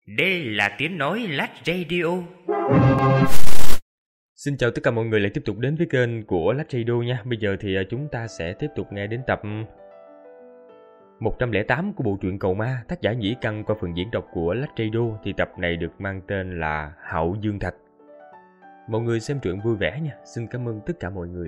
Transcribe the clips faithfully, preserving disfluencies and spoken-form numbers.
Đây là tiếng nói Lách Radio. Xin chào tất cả mọi người lại tiếp tục đến với kênh của Lách Radio nha. Bây giờ thì chúng ta sẽ tiếp tục nghe đến tập một trăm lẻ tám của bộ truyện Cầu Ma, tác giả Nhĩ Căn qua phần diễn đọc của Lách Radio. Thì tập này được mang tên là Hạo Dương Thạch. Mọi người xem truyện vui vẻ nha. Xin cảm ơn tất cả mọi người.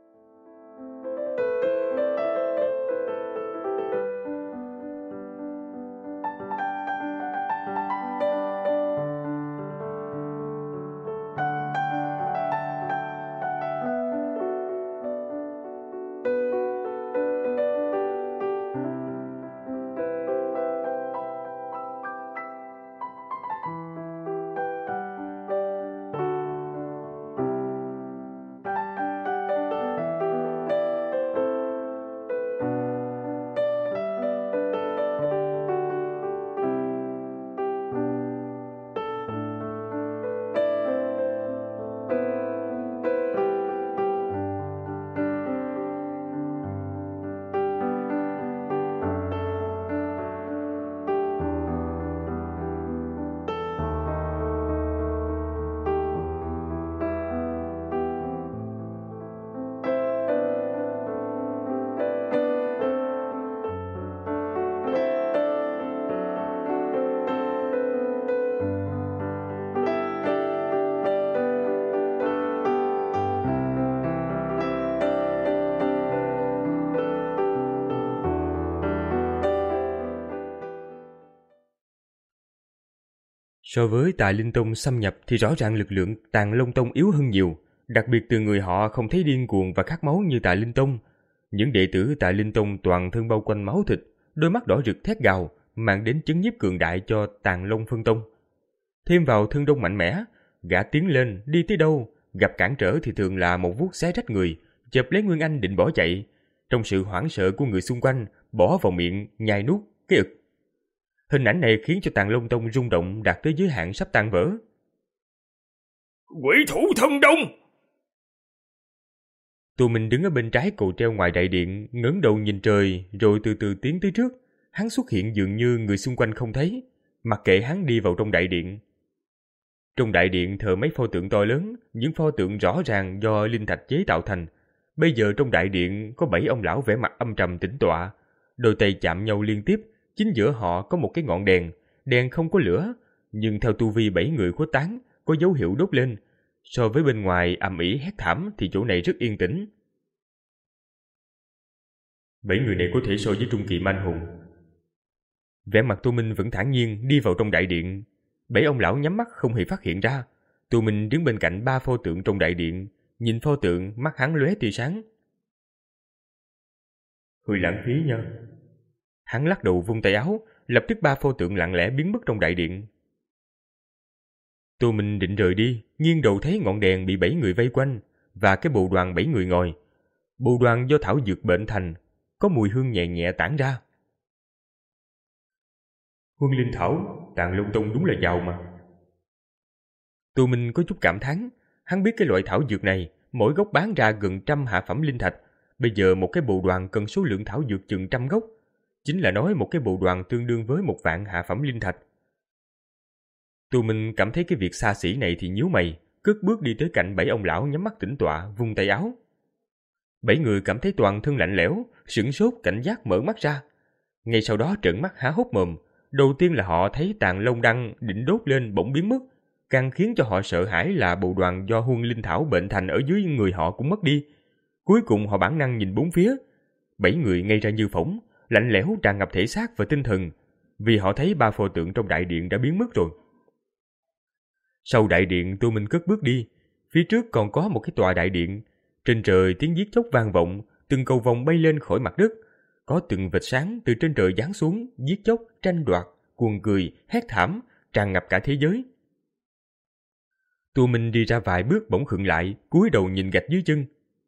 So với Tà Linh Tông xâm nhập thì rõ ràng lực lượng Tàng Long Tông yếu hơn nhiều, đặc biệt từ người họ không thấy điên cuồng và khát máu như Tà Linh Tông. Những đệ tử Tà Linh Tông toàn thân bao quanh máu thịt, đôi mắt đỏ rực thét gào, mang đến chấn nhiếp cường đại cho Tàng Long Phân Tông. Thêm vào thân đông mạnh mẽ, gã tiến lên đi tới đâu, gặp cản trở thì thường là một vuốt xé rách người, chộp lấy Nguyên Anh định bỏ chạy. Trong sự hoảng sợ của người xung quanh, bỏ vào miệng nhai nuốt cái ực. Hình ảnh này khiến cho Tàng Long Tông rung động đạt tới giới hạn sắp tan vỡ. Quỷ thủ thân đông! Tụi mình đứng ở bên trái cầu treo ngoài đại điện, ngẩng đầu nhìn trời rồi từ từ tiến tới trước. Hắn xuất hiện dường như người xung quanh không thấy, mặc kệ hắn đi vào trong đại điện. Trong đại điện thờ mấy pho tượng to lớn, những pho tượng rõ ràng do linh thạch chế tạo thành. Bây giờ trong đại điện có bảy ông lão vẻ mặt âm trầm tĩnh tọa, đôi tay chạm nhau liên tiếp. Chính giữa họ có một cái ngọn đèn, đèn không có lửa, nhưng theo tu vi bảy người khuếch tán, có dấu hiệu đốt lên. So với bên ngoài ầm ĩ hét thảm thì chỗ này rất yên tĩnh. Bảy người này có thể so với trung kỳ manh hùng. Vẻ mặt Tô Minh vẫn thản nhiên đi vào trong đại điện. Bảy ông lão nhắm mắt không hề phát hiện ra. Tô Minh đứng bên cạnh ba pho tượng trong đại điện, nhìn pho tượng mắt hắn lóe tia sáng. Hơi lãng phí nha. Hắn lắc đầu vung tay áo, lập tức ba pho tượng lặng lẽ biến mất trong đại điện. Tô Minh định rời đi, nghiêng đầu thấy ngọn đèn bị bảy người vây quanh và cái bồ đoàn bảy người ngồi. Bồ đoàn do thảo dược bệnh thành, có mùi hương nhẹ nhẹ tản ra. Huân linh thảo, Tàng Long Tông đúng là giàu mà. Tô Minh có chút cảm thán, hắn biết cái loại thảo dược này mỗi gốc bán ra gần trăm hạ phẩm linh thạch, bây giờ một cái bồ đoàn cần số lượng thảo dược chừng trăm gốc. Chính là nói một cái bộ đoàn tương đương với một vạn hạ phẩm linh thạch. Tô Minh cảm thấy cái việc xa xỉ này thì nhíu mày, cất bước đi tới cạnh bảy ông lão nhắm mắt tĩnh tọa, vung tay áo. Bảy người cảm thấy toàn thân lạnh lẽo, sửng sốt cảnh giác mở mắt ra. Ngay sau đó trợn mắt há hốc mồm. Đầu tiên là họ thấy Tàng Long Đăng định đốt lên bỗng biến mất. Càng khiến cho họ sợ hãi là bộ đoàn do Huân linh thảo bệnh thành ở dưới người họ cũng mất đi. Cuối cùng họ bản năng nhìn bốn phía. Bảy người ngây ra như phỏng, lạnh lẽo tràn ngập thể xác và tinh thần, vì họ thấy ba pho tượng trong đại điện đã biến mất rồi. Sau đại điện, Tô Minh cất bước đi. Phía trước còn có một cái tòa đại điện. Trên trời tiếng giết chóc vang vọng, từng cầu vồng bay lên khỏi mặt đất. Có từng vệt sáng từ trên trời giáng xuống, giết chóc, tranh đoạt, cuồng cười, hét thảm, tràn ngập cả thế giới. Tô Minh đi ra vài bước bỗng khựng lại, cúi đầu nhìn gạch dưới chân.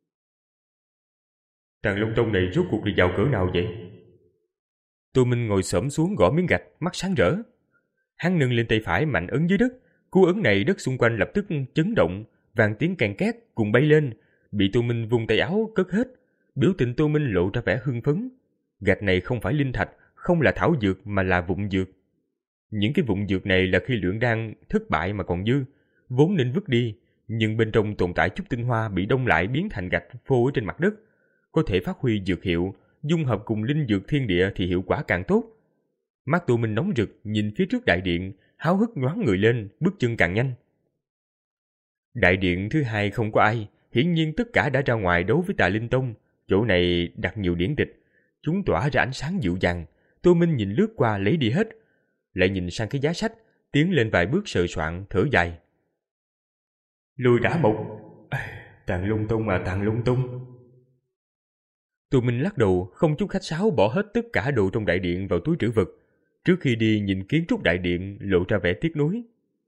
Tàng Long Tông này rốt cuộc là giàu cỡ nào vậy? Tô Minh ngồi xổm xuống gõ miếng gạch, mắt sáng rỡ. Hắn nâng lên tay phải mạnh ấn dưới đất, cú ấn này đất xung quanh lập tức chấn động, vang tiếng keng két cùng bay lên, bị Tô Minh vung tay áo cất hết. Biểu tình Tô Minh lộ ra vẻ hưng phấn. Gạch này không phải linh thạch, không là thảo dược mà là vụn dược. Những cái vụn dược này là khi luyện đan thất bại mà còn dư, vốn nên vứt đi, nhưng bên trong tồn tại chút tinh hoa bị đông lại biến thành gạch phô ở trên mặt đất, có thể phát huy dược hiệu, dung hợp cùng linh dược thiên địa thì hiệu quả càng tốt. Mắt tụi mình nóng rực nhìn phía trước đại điện, háo hức nhoáng người lên, bước chân càng nhanh. Đại điện thứ hai không có ai, hiển nhiên tất cả đã ra ngoài đấu với Tà Linh Tông. Chỗ này đặt nhiều điển tịch, chúng tỏa ra ánh sáng dịu dàng. Tô Minh nhìn lướt qua lấy đi hết, lại nhìn sang cái giá sách, tiến lên vài bước sờ soạng thở dài. Lùi đã một, Tàng Lung Tông à Tàng Lung Tông. Tô Minh lắc đầu, không chút khách sáo bỏ hết tất cả đồ trong đại điện vào túi trữ vật. Trước khi đi nhìn kiến trúc đại điện lộ ra vẻ tiếc nuối.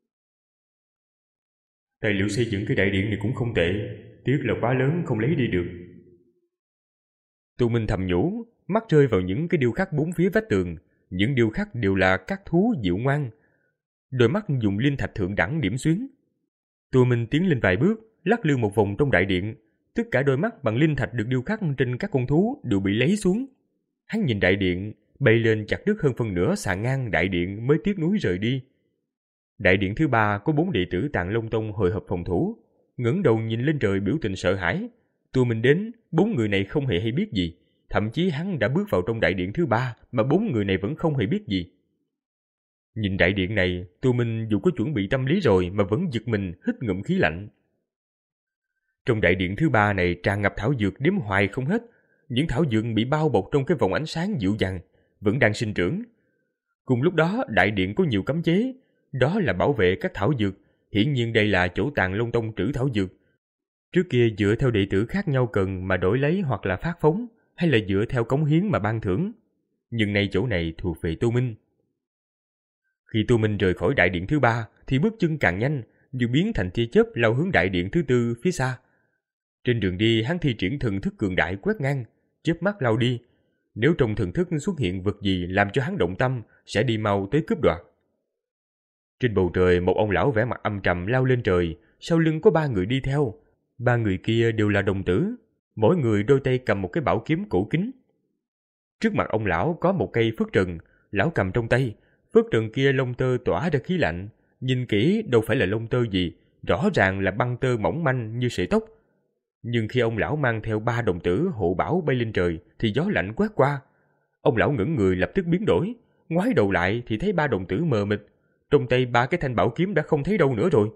Tài liệu xây dựng cái đại điện này cũng không tệ, tiếc là quá lớn không lấy đi được. Tô Minh thầm nhủ, mắt rơi vào những cái điêu khắc bốn phía vách tường. Những điêu khắc đều là các thú dịu ngoan, đôi mắt dùng linh thạch thượng đẳng điểm xuyến. Tô Minh tiến lên vài bước, lắc lư một vòng trong đại điện. Tất cả đôi mắt bằng linh thạch được điêu khắc trên các con thú đều bị lấy xuống. Hắn nhìn đại điện, bay lên chặt đứt hơn phân nửa xà ngang đại điện mới tiếc nuối rời đi. Đại điện thứ ba có bốn đệ tử Tàng Long Tông hội hợp phòng thủ, ngẩng đầu nhìn lên trời biểu tình sợ hãi. Tô Minh đến, bốn người này không hề hay biết gì. Thậm chí hắn đã bước vào trong đại điện thứ ba mà bốn người này vẫn không hề biết gì. Nhìn đại điện này, Tô Minh dù có chuẩn bị tâm lý rồi mà vẫn giật mình hít ngụm khí lạnh. Trong đại điện thứ ba này tràn ngập thảo dược đếm hoài không hết. Những thảo dược bị bao bọc trong cái vòng ánh sáng dịu dàng, vẫn đang sinh trưởng. Cùng lúc đó, đại điện có nhiều cấm chế, đó là bảo vệ các thảo dược. Hiển nhiên đây là chỗ Tàng Long Tông trữ thảo dược. Trước kia dựa theo đệ tử khác nhau cần mà đổi lấy hoặc là phát phóng, hay là dựa theo cống hiến mà ban thưởng. Nhưng nay chỗ này thuộc về Tô Minh. Khi Tô Minh rời khỏi đại điện thứ ba thì bước chân càng nhanh, như biến thành tia chớp lao hướng đại điện thứ tư phía xa. Trên đường đi hắn thi triển thần thức cường đại quét ngang, chớp mắt lao đi. Nếu trong thần thức xuất hiện vật gì làm cho hắn động tâm, sẽ đi mau tới cướp đoạt. Trên bầu trời một ông lão vẻ mặt âm trầm lao lên trời, sau lưng có ba người đi theo. Ba người kia đều là đồng tử, mỗi người đôi tay cầm một cái bảo kiếm cổ kính. Trước mặt ông lão có một cây phất trần, lão cầm trong tay, phất trần kia lông tơ tỏa ra khí lạnh, nhìn kỹ đâu phải là lông tơ gì, rõ ràng là băng tơ mỏng manh như sợi tóc. Nhưng khi ông lão mang theo ba đồng tử hộ bảo bay lên trời thì gió lạnh quét qua. Ông lão ngẩng người lập tức biến đổi, ngoái đầu lại thì thấy ba đồng tử mờ mịt, trong tay ba cái thanh bảo kiếm đã không thấy đâu nữa rồi.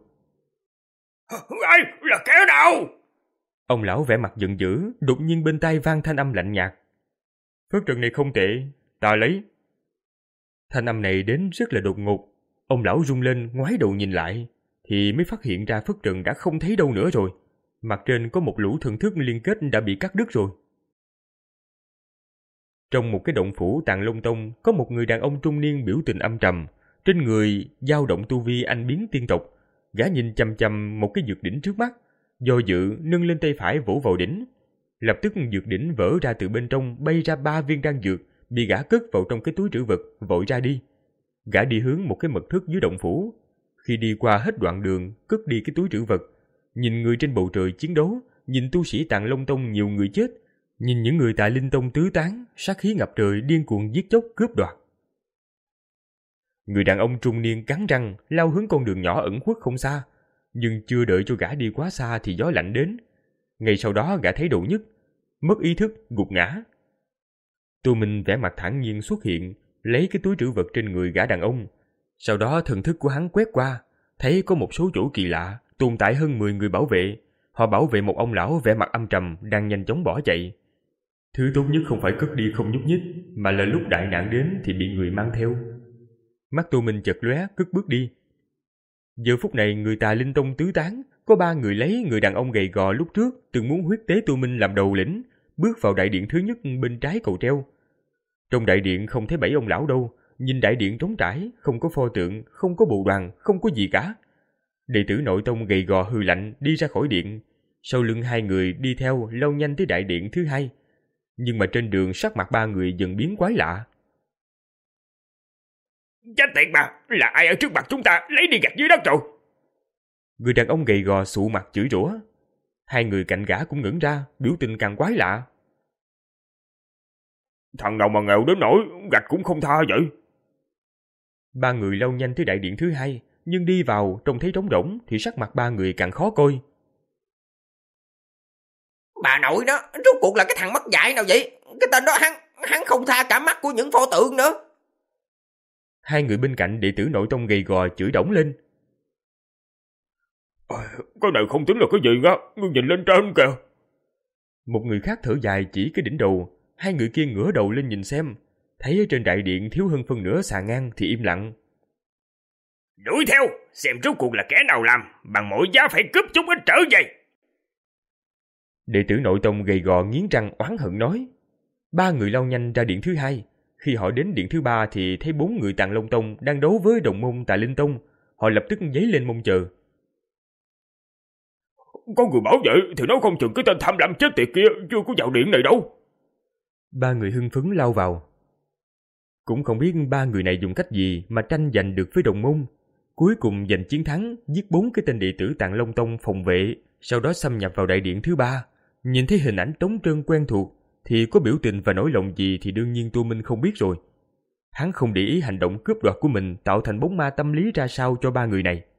Ai là kẻ nào? Ông lão vẻ mặt giận dữ, đột nhiên bên tai vang thanh âm lạnh nhạt. Phất trần này không tệ, ta lấy. Thanh âm này đến rất là đột ngột. Ông lão rung lên ngoái đầu nhìn lại, thì mới phát hiện ra phất trần đã không thấy đâu nữa rồi. Mặt trên có một lũ thần thức liên kết đã bị cắt đứt rồi. Trong một cái động phủ Tàng Long Tông có một người đàn ông trung niên biểu tình âm trầm, trên người dao động tu vi anh biến tiên tộc. Gã nhìn chằm chằm một cái dược đỉnh trước mắt, do dự nâng lên tay phải vỗ vào đỉnh. Lập tức dược đỉnh vỡ ra từ bên trong, bay ra ba viên đan dược, bị gã cất vào trong cái túi trữ vật, vội ra đi. Gã đi hướng một cái mật thất dưới động phủ. Khi đi qua hết đoạn đường, cất đi cái túi trữ vật, nhìn người trên bầu trời chiến đấu, nhìn tu sĩ Tàng Long Tông nhiều người chết, nhìn những người tại Linh Tông tứ tán, sát khí ngập trời điên cuồng giết chóc cướp đoạt. Người đàn ông trung niên cắn răng lao hướng con đường nhỏ ẩn khuất không xa, nhưng chưa đợi cho gã đi quá xa thì gió lạnh đến. Ngay sau đó gã thấy đầu nhức, mất ý thức, gục ngã. Tô Minh vẻ mặt thản nhiên xuất hiện, lấy cái túi trữ vật trên người gã đàn ông. Sau đó thần thức của hắn quét qua, thấy có một số chỗ kỳ lạ, tồn tại hơn mười người bảo vệ. Họ bảo vệ một ông lão vẻ mặt âm trầm đang nhanh chóng bỏ chạy. Thứ tốt nhất không phải cất đi không nhúc nhích, mà là lúc đại nạn đến thì bị người mang theo. Mắt Tô Minh chợt lóe, cất bước đi. Giờ phút này người Tà Linh Tông tứ tán, có ba người lấy người đàn ông gầy gò lúc trước từng muốn huyết tế Tô Minh làm đầu lĩnh, bước vào đại điện thứ nhất bên trái cầu treo. Trong đại điện không thấy bảy ông lão đâu, nhìn đại điện trống trải, không có pho tượng, không có bộ đoàn, không có gì cả. Đệ tử nội tông gầy gò hừ lạnh đi ra khỏi điện, sau lưng hai người đi theo lao nhanh tới đại điện thứ hai. Nhưng mà trên đường sắc mặt ba người dần biến quái lạ. Chết tiệt mà, là ai ở trước mặt chúng ta lấy đi gạch dưới đất rồi? Người đàn ông gầy gò sụ mặt chửi rủa. Hai người cạnh gã cũng ngẩng ra, biểu tình càng quái lạ. Thằng nào mà nghèo đến nỗi gạch cũng không tha vậy? Ba người lao nhanh tới đại điện thứ hai, nhưng đi vào trông thấy trống rỗng thì sắc mặt ba người càng khó coi. Bà nội đó, rốt cuộc là cái thằng mất dạy nào vậy? Cái tên đó hắn, hắn không tha cả mắt của những pho tượng nữa. Hai người bên cạnh đệ tử nội tông gầy gò chửi đổng lên. À, cái này không tính là cái gì á, ngươi nhìn lên trên kìa. Một người khác thở dài chỉ cái đỉnh đầu, hai người kia ngửa đầu lên nhìn xem, thấy ở trên đại điện thiếu hơn phân nửa xà ngang thì im lặng. Đuổi theo, xem rốt cuộc là kẻ nào làm, bằng mọi giá phải cướp chúng ít trở về. Đệ tử nội tông gầy gò nghiến răng oán hận nói. Ba người lao nhanh ra điện thứ hai. Khi họ đến điện thứ ba thì thấy bốn người Tàng Long Tông đang đấu với đồng môn Tà Linh Tông. Họ lập tức giấy lên mong chờ. Có người bảo vệ thì nó không chừng cái tên tham lam chết tiệt kia chưa có vào điện này đâu. Ba người hưng phấn lao vào. Cũng không biết ba người này dùng cách gì mà tranh giành được với đồng môn. Cuối cùng giành chiến thắng, giết bốn cái tên đệ tử Tàng Long Tông phòng vệ, sau đó xâm nhập vào đại điện thứ ba. Nhìn thấy hình ảnh trống trơn quen thuộc, thì có biểu tình và nỗi lòng gì thì đương nhiên Tô Minh không biết rồi. Hắn không để ý hành động cướp đoạt của mình tạo thành bóng ma tâm lý ra sao cho ba người này.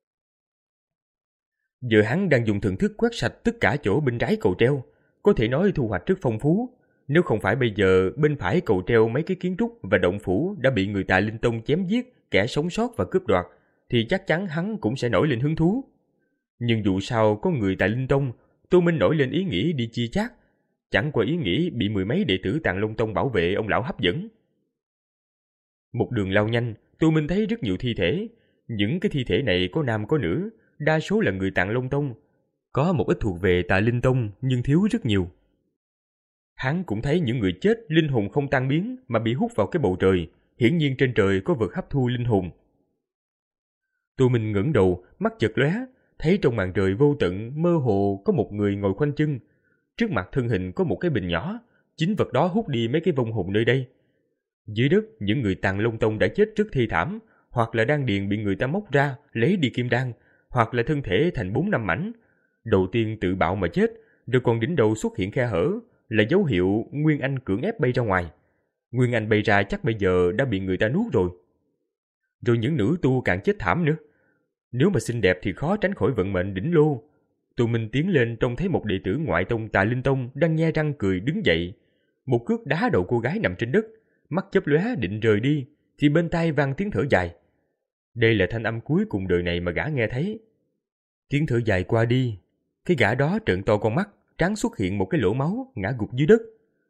Giờ hắn đang dùng thần thức quét sạch tất cả chỗ bên trái cầu treo, có thể nói thu hoạch rất phong phú. Nếu không phải bây giờ bên phải cầu treo mấy cái kiến trúc và động phủ đã bị người Tà Linh Tông chém giết, kẻ sống sót và cướp đoạt, thì chắc chắn hắn cũng sẽ nổi lên hứng thú. Nhưng dù sao có người Tà Linh Tông, Tô Minh nổi lên ý nghĩ đi chia chác. Chẳng qua ý nghĩ bị mười mấy đệ tử Tàng Long Tông bảo vệ ông lão hấp dẫn. Một đường lao nhanh, Tô Minh thấy rất nhiều thi thể. Những cái thi thể này có nam có nữ, đa số là người Tàng Long Tông. Có một ít thuộc về Tà Linh Tông nhưng thiếu rất nhiều. Hắn cũng thấy những người chết linh hồn không tan biến mà bị hút vào cái bầu trời. Hiển nhiên trên trời có vật hấp thu linh hồn. Tô Minh ngẩng đầu, mắt chợt lóe, thấy trong màn trời vô tận mơ hồ có một người ngồi khoanh chân. Trước mặt thân hình có một cái bình nhỏ, chính vật đó hút đi mấy cái vong hồn nơi đây. Dưới đất, những người Tàng Long Tông đã chết rất thê thảm, hoặc là đan điền bị người ta móc ra, lấy đi kim đan, hoặc là thân thể thành bốn năm mảnh. Đầu tiên tự bạo mà chết, rồi còn đỉnh đầu xuất hiện khe hở, là dấu hiệu Nguyên Anh cưỡng ép bay ra ngoài. Nguyên Anh bay ra chắc bây giờ đã bị người ta nuốt rồi. Rồi những nữ tu càng chết thảm nữa. Nếu mà xinh đẹp thì khó tránh khỏi vận mệnh đỉnh lô. Tô Minh tiến lên trông thấy một đệ tử ngoại tông Tà Linh Tông đang nhe răng cười đứng dậy. Một cước đá đầu cô gái nằm trên đất, mắt chớp lóe định rời đi, thì bên tai vang tiếng thở dài. Đây là thanh âm cuối cùng đời này mà gã nghe thấy. Tiếng thở dài qua đi, cái gã đó trợn to con mắt, trán xuất hiện một cái lỗ máu, ngã gục dưới đất.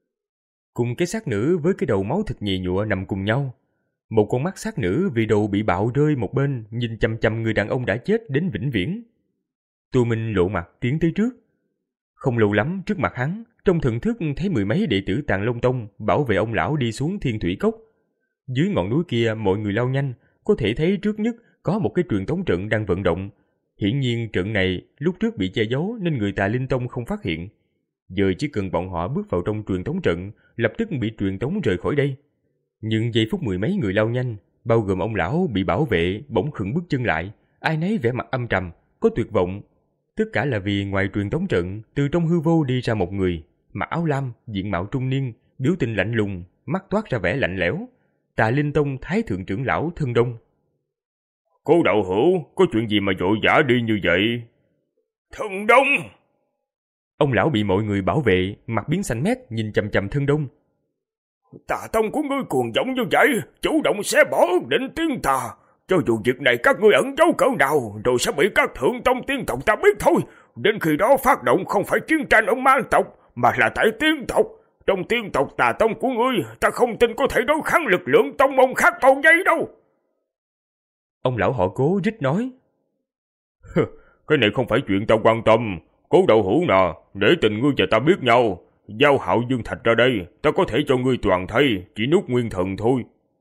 Cùng cái xác nữ với cái đầu máu thịt nhì nhụa nằm cùng nhau. Một con mắt xác nữ vì đầu bị bạo rơi một bên, nhìn chằm chằm người đàn ông đã chết đến vĩnh viễn. Tô Minh lộ mặt tiến tới trước. Không lâu lắm trước mặt hắn, trong thần thức thấy mười mấy đệ tử Tàng Long Tông bảo vệ ông lão đi xuống Thiên Thủy Cốc. Dưới ngọn núi kia mọi người lao nhanh, có thể thấy trước nhất có một cái truyền tống trận đang vận động. Hiển nhiên trận này lúc trước bị che giấu nên người Tà Linh Tông không phát hiện. Giờ chỉ cần bọn họ bước vào trong truyền tống trận, lập tức bị truyền tống rời khỏi đây. Nhưng giây phút mười mấy người lao nhanh, bao gồm ông lão bị bảo vệ, bỗng khựng bước chân lại, ai nấy vẻ mặt âm trầm, có tuyệt vọng. Tất cả là vì ngoài truyền tống trận, từ trong hư vô đi ra một người, mặc áo lam, diện mạo trung niên, biểu tình lạnh lùng, mắt toát ra vẻ lạnh lẽo. Tà Linh Tông Thái Thượng trưởng lão Thân Đông. Cô đạo hữu, có chuyện gì mà vội vã đi như vậy? Thân Đông! Ông lão bị mọi người bảo vệ, mặt biến xanh mét, nhìn chằm chằm Thân Đông. Tà tông của ngươi cuồng vọng như vậy, chủ động xé bỏ ước định tiên tà. Cho dù việc này các ngươi ẩn giấu cỡ nào, rồi sẽ bị các thượng tông tiên tộc ta biết thôi. Đến khi đó phát động không phải chiến tranh ở man tộc, mà là tại tiên tộc. Trong tiên tộc tà tông của ngươi, ta không tin có thể đối kháng lực lượng tông môn khác bao giây đâu. Ông lão họ Cố rít nói. Cái này không phải chuyện ta quan tâm. Cố đạo hữu nè, để tình ngươi và ta biết nhau. Giao Hạo Dương Thạch ra đây, ta có thể cho ngươi toàn thây, chỉ nuốt nguyên thần thôi.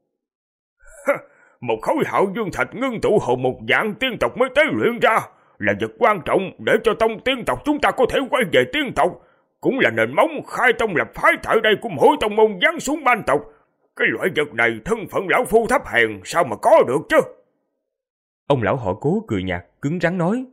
Một khối Hạo Dương Thạch ngưng tụ hồn một dạng tiên tộc mới tế luyện ra, là vật quan trọng để cho tông tiên tộc chúng ta có thể quay về tiên tộc, cũng là nền móng khai tông lập phái tại đây của mỗi tông môn giáng xuống ban tộc. Cái loại vật này thân phận lão phu thấp hèn sao mà có được chứ? Ông lão họ Cố cười nhạt, cứng rắn nói.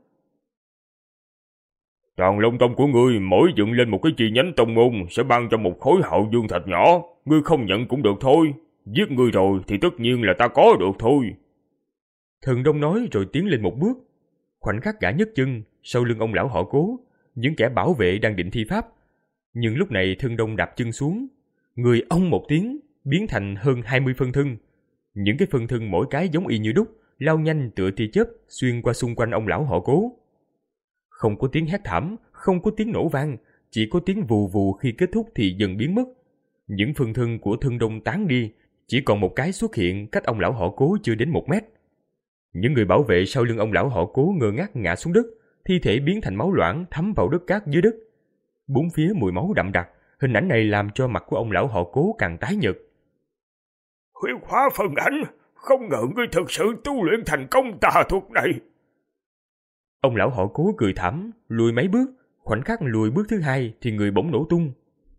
Toàn Long Tông của ngươi mỗi dựng lên một cái chi nhánh tông môn sẽ ban cho một khối Hạo Dương Thạch nhỏ, ngươi không nhận cũng được thôi. Giết ngươi rồi thì tất nhiên là ta có được thôi. Thần Đông nói rồi tiến lên một bước. Khoảnh khắc gã nhấc chân, sau lưng ông lão họ Cố, những kẻ bảo vệ đang định thi pháp. Nhưng lúc này Thần Đông đạp chân xuống, người ông một tiếng, biến thành hơn hai mươi phân thân. Những cái phân thân mỗi cái giống y như đúc, lao nhanh tựa tia chớp xuyên qua xung quanh ông lão họ Cố. Không có tiếng hét thảm, không có tiếng nổ vang, chỉ có tiếng vù vù khi kết thúc thì dần biến mất. Những phân thân của Thần Đông tán đi, chỉ còn một cái xuất hiện cách ông lão họ Cố chưa đến một mét. Những người bảo vệ sau lưng ông lão họ Cố ngơ ngác ngã xuống đất, thi thể biến thành máu loãng thấm vào đất cát dưới đất. Bốn phía mùi máu đậm đặc, hình ảnh này làm cho mặt của ông lão họ Cố càng tái nhợt. Huyết hóa phân ảnh, không ngờ ngươi thực sự tu luyện thành công tà thuật này. Ông lão họ Cố cười thảm, lùi mấy bước, khoảnh khắc lùi bước thứ hai thì người bỗng nổ tung.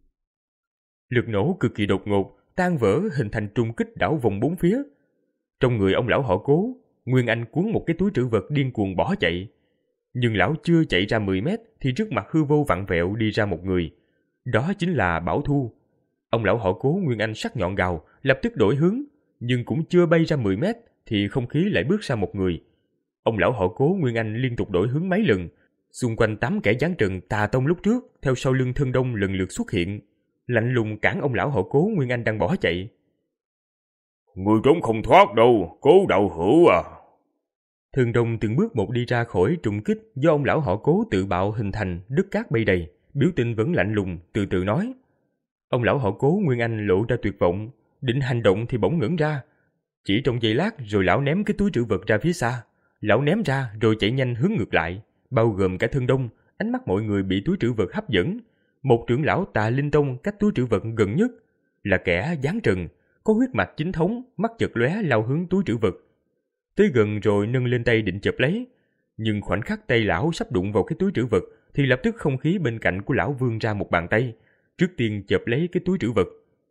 Lực nổ cực kỳ đột ngột, tan vỡ hình thành trùng kích đảo vòng bốn phía. Trong người ông lão họ Cố, Nguyên Anh cuốn một cái túi trữ vật điên cuồng bỏ chạy. Nhưng lão chưa chạy ra mười mét thì trước mặt hư vô vặn vẹo đi ra một người. Đó chính là Bảo Thu. Ông lão họ Cố Nguyên Anh sắc nhọn gào, lập tức đổi hướng, nhưng cũng chưa bay ra mười mét thì không khí lại bước ra một người. Ông lão họ Cố Nguyên Anh liên tục đổi hướng mấy lần, xung quanh tám kẻ giáng trần tà tông lúc trước theo sau lưng Thần Đông lần lượt xuất hiện, lạnh lùng cản ông lão họ Cố Nguyên Anh đang bỏ chạy. Ngươi trốn không thoát đâu, Cố đạo hữu à. Thần Đông từng bước một đi ra khỏi trùng kích do ông lão họ Cố tự bạo hình thành, đất cát bay đầy, biểu tình vẫn lạnh lùng, từ từ nói. Ông lão họ Cố Nguyên Anh lộ ra tuyệt vọng, định hành động thì bỗng ngẩn ra. Chỉ trong giây lát rồi lão ném cái túi trữ vật ra phía xa. Lão ném ra rồi chạy nhanh hướng ngược lại, bao gồm cả Thần Đông. Ánh mắt mọi người bị túi trữ vật hấp dẫn. Một trưởng lão Tà Linh Tông cách túi trữ vật gần nhất là kẻ giáng trần, có huyết mạch chính thống, mắt chợt lóe lao hướng túi trữ vật. Tới gần rồi nâng lên tay định chộp lấy, nhưng khoảnh khắc tay lão sắp đụng vào cái túi trữ vật thì lập tức không khí bên cạnh của lão vươn ra một bàn tay, trước tiên chộp lấy cái túi trữ vật.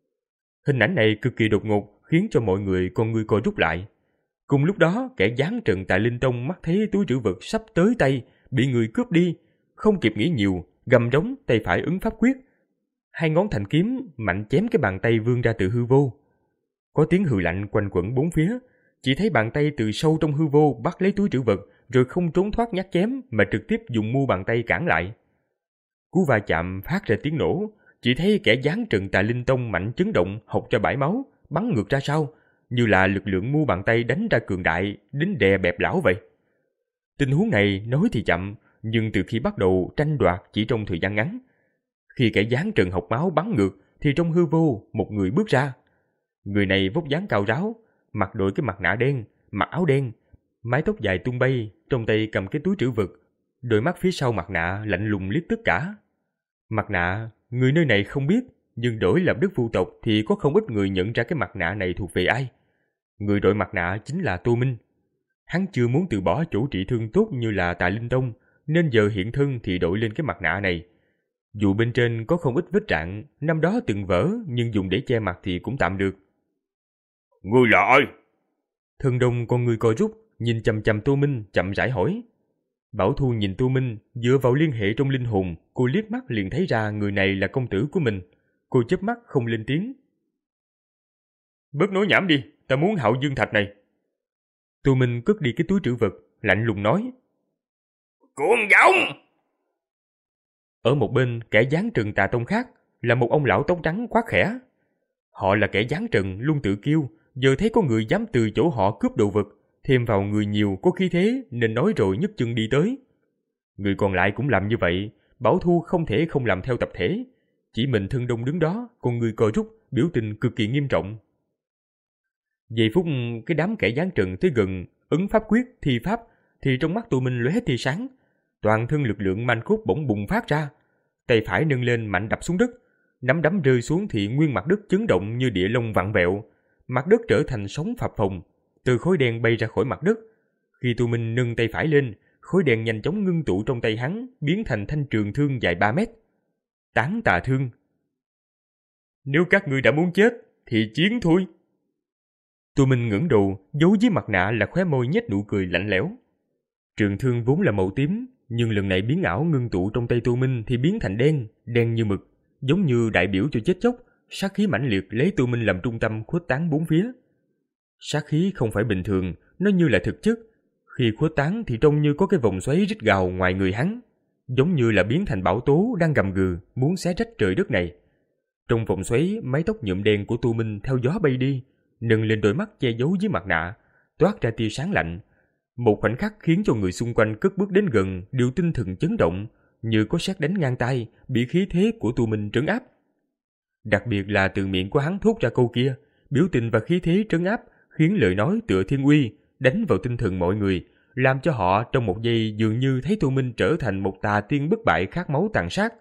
Hình ảnh này cực kỳ đột ngột khiến cho mọi người con người co rút lại. Cùng lúc đó, kẻ giáng trần Tại Linh Tông mắt thấy túi trữ vật sắp tới tay, bị người cướp đi, không kịp nghĩ nhiều, gầm rống tay phải ứng pháp quyết, hai ngón thành kiếm mạnh chém cái bàn tay vươn ra từ hư vô. Có tiếng hừ lạnh quanh quẩn bốn phía, chỉ thấy bàn tay từ sâu trong hư vô bắt lấy túi trữ vật, rồi không trốn thoát nhát chém mà trực tiếp dùng mu bàn tay cản lại. Cú va chạm phát ra tiếng nổ, chỉ thấy kẻ giáng trần Tà Linh Tông mạnh chấn động, hộc ra bãi máu, bắn ngược ra sau, như là lực lượng mu bàn tay đánh ra cường đại, đến đè bẹp lão vậy. Tình huống này nói thì chậm, nhưng từ khi bắt đầu tranh đoạt chỉ trong thời gian ngắn. Khi kẻ giáng trần hộc máu bắn ngược, thì trong hư vô một người bước ra. Người này vóc dáng cao ráo, mặc đội cái mặt nạ đen, mặc áo đen, mái tóc dài tung bay, trong tay cầm cái túi trữ vật, đôi mắt phía sau mặt nạ lạnh lùng liếc tất cả. Mặt nạ, người nơi này không biết, nhưng đổi làm đất vu tộc thì có không ít người nhận ra cái mặt nạ này thuộc về ai. Người đội mặt nạ chính là Tô Minh. Hắn chưa muốn từ bỏ chỗ trị thương tốt như là Tà Linh Tông, nên giờ hiện thân thì đội lên cái mặt nạ này. Dù bên trên có không ít vết rạn, năm đó từng vỡ, nhưng dùng để che mặt thì cũng tạm được. Ngươi là ai? Thần Đông con người co rút, nhìn chằm chằm Tô Minh, chậm rãi hỏi. Bảo Thu nhìn Tô Minh, dựa vào liên hệ trong linh hồn, cô liếc mắt liền thấy ra người này là công tử của mình. Cô chớp mắt không lên tiếng. Bớt nói nhảm đi, ta muốn Hạo Dương Thạch này. Tô Minh cất đi cái túi trữ vật, lạnh lùng nói. Cuồng vọng! Ở một bên, kẻ giáng trần Tà Tông khác là một ông lão tóc trắng quá khẽ. Họ là kẻ giáng trần luôn tự kiêu, giờ thấy có người dám từ chỗ họ cướp đồ vật, thêm vào người nhiều có khí thế nên nói rồi nhấc chân đi tới. Người còn lại cũng làm như vậy, Bảo Thu không thể không làm theo tập thể. Chỉ mình Thần Đông đứng đó, con người co rút, biểu tình cực kỳ nghiêm trọng. Giây phút cái đám kẻ giáng trần tới gần, ứng pháp quyết, thi pháp, thì trong mắt Tô Minh lóe tia sáng. Toàn thân lực lượng manh cốt bỗng bùng phát ra. Tay phải nâng lên mạnh đập xuống đất. Nắm đấm rơi xuống thì nguyên mặt đất chấn động như địa long vặn vẹo. Mặt đất trở thành sóng phập phồng. Từ khối đen bay ra khỏi mặt đất. Khi Tô Minh nâng tay phải lên, khối đen nhanh chóng ngưng tụ trong tay hắn, biến thành thanh trường thương dài ba mét. Tán tà thương. Nếu các ngươi đã muốn chết, thì chiến thôi. Tô Minh ngẩng đầu, giấu dưới mặt nạ là khóe môi nhếch nụ cười lạnh lẽo. Trường thương vốn là màu tím, nhưng lần này biến ảo ngưng tụ trong tay Tô Minh thì biến thành đen, đen như mực, giống như đại biểu cho chết chóc, sát khí mãnh liệt lấy Tu Minh làm trung tâm khuếch tán bốn phía. Sát khí không phải bình thường, nó như là thực chất. Khi khuếch tán thì trông như có cái vòng xoáy rít gào ngoài người hắn, giống như là biến thành bão tố đang gầm gừ muốn xé rách trời đất này. Trong vòng xoáy, mái tóc nhuộm đen của Tu Minh theo gió bay đi, nâng lên đôi mắt che giấu dưới mặt nạ, toát ra tia sáng lạnh. Một khoảnh khắc khiến cho người xung quanh cất bước đến gần đều tinh thần chấn động, như có sét đánh ngang tai, bị khí thế của Tu Minh trấn áp. Đặc biệt là từ miệng của hắn thốt ra câu kia, biểu tình và khí thế trấn áp khiến lời nói tựa thiên uy đánh vào tinh thần mọi người, làm cho họ trong một giây dường như thấy Tu Minh trở thành một tà tiên bất bại khát máu tàn sát.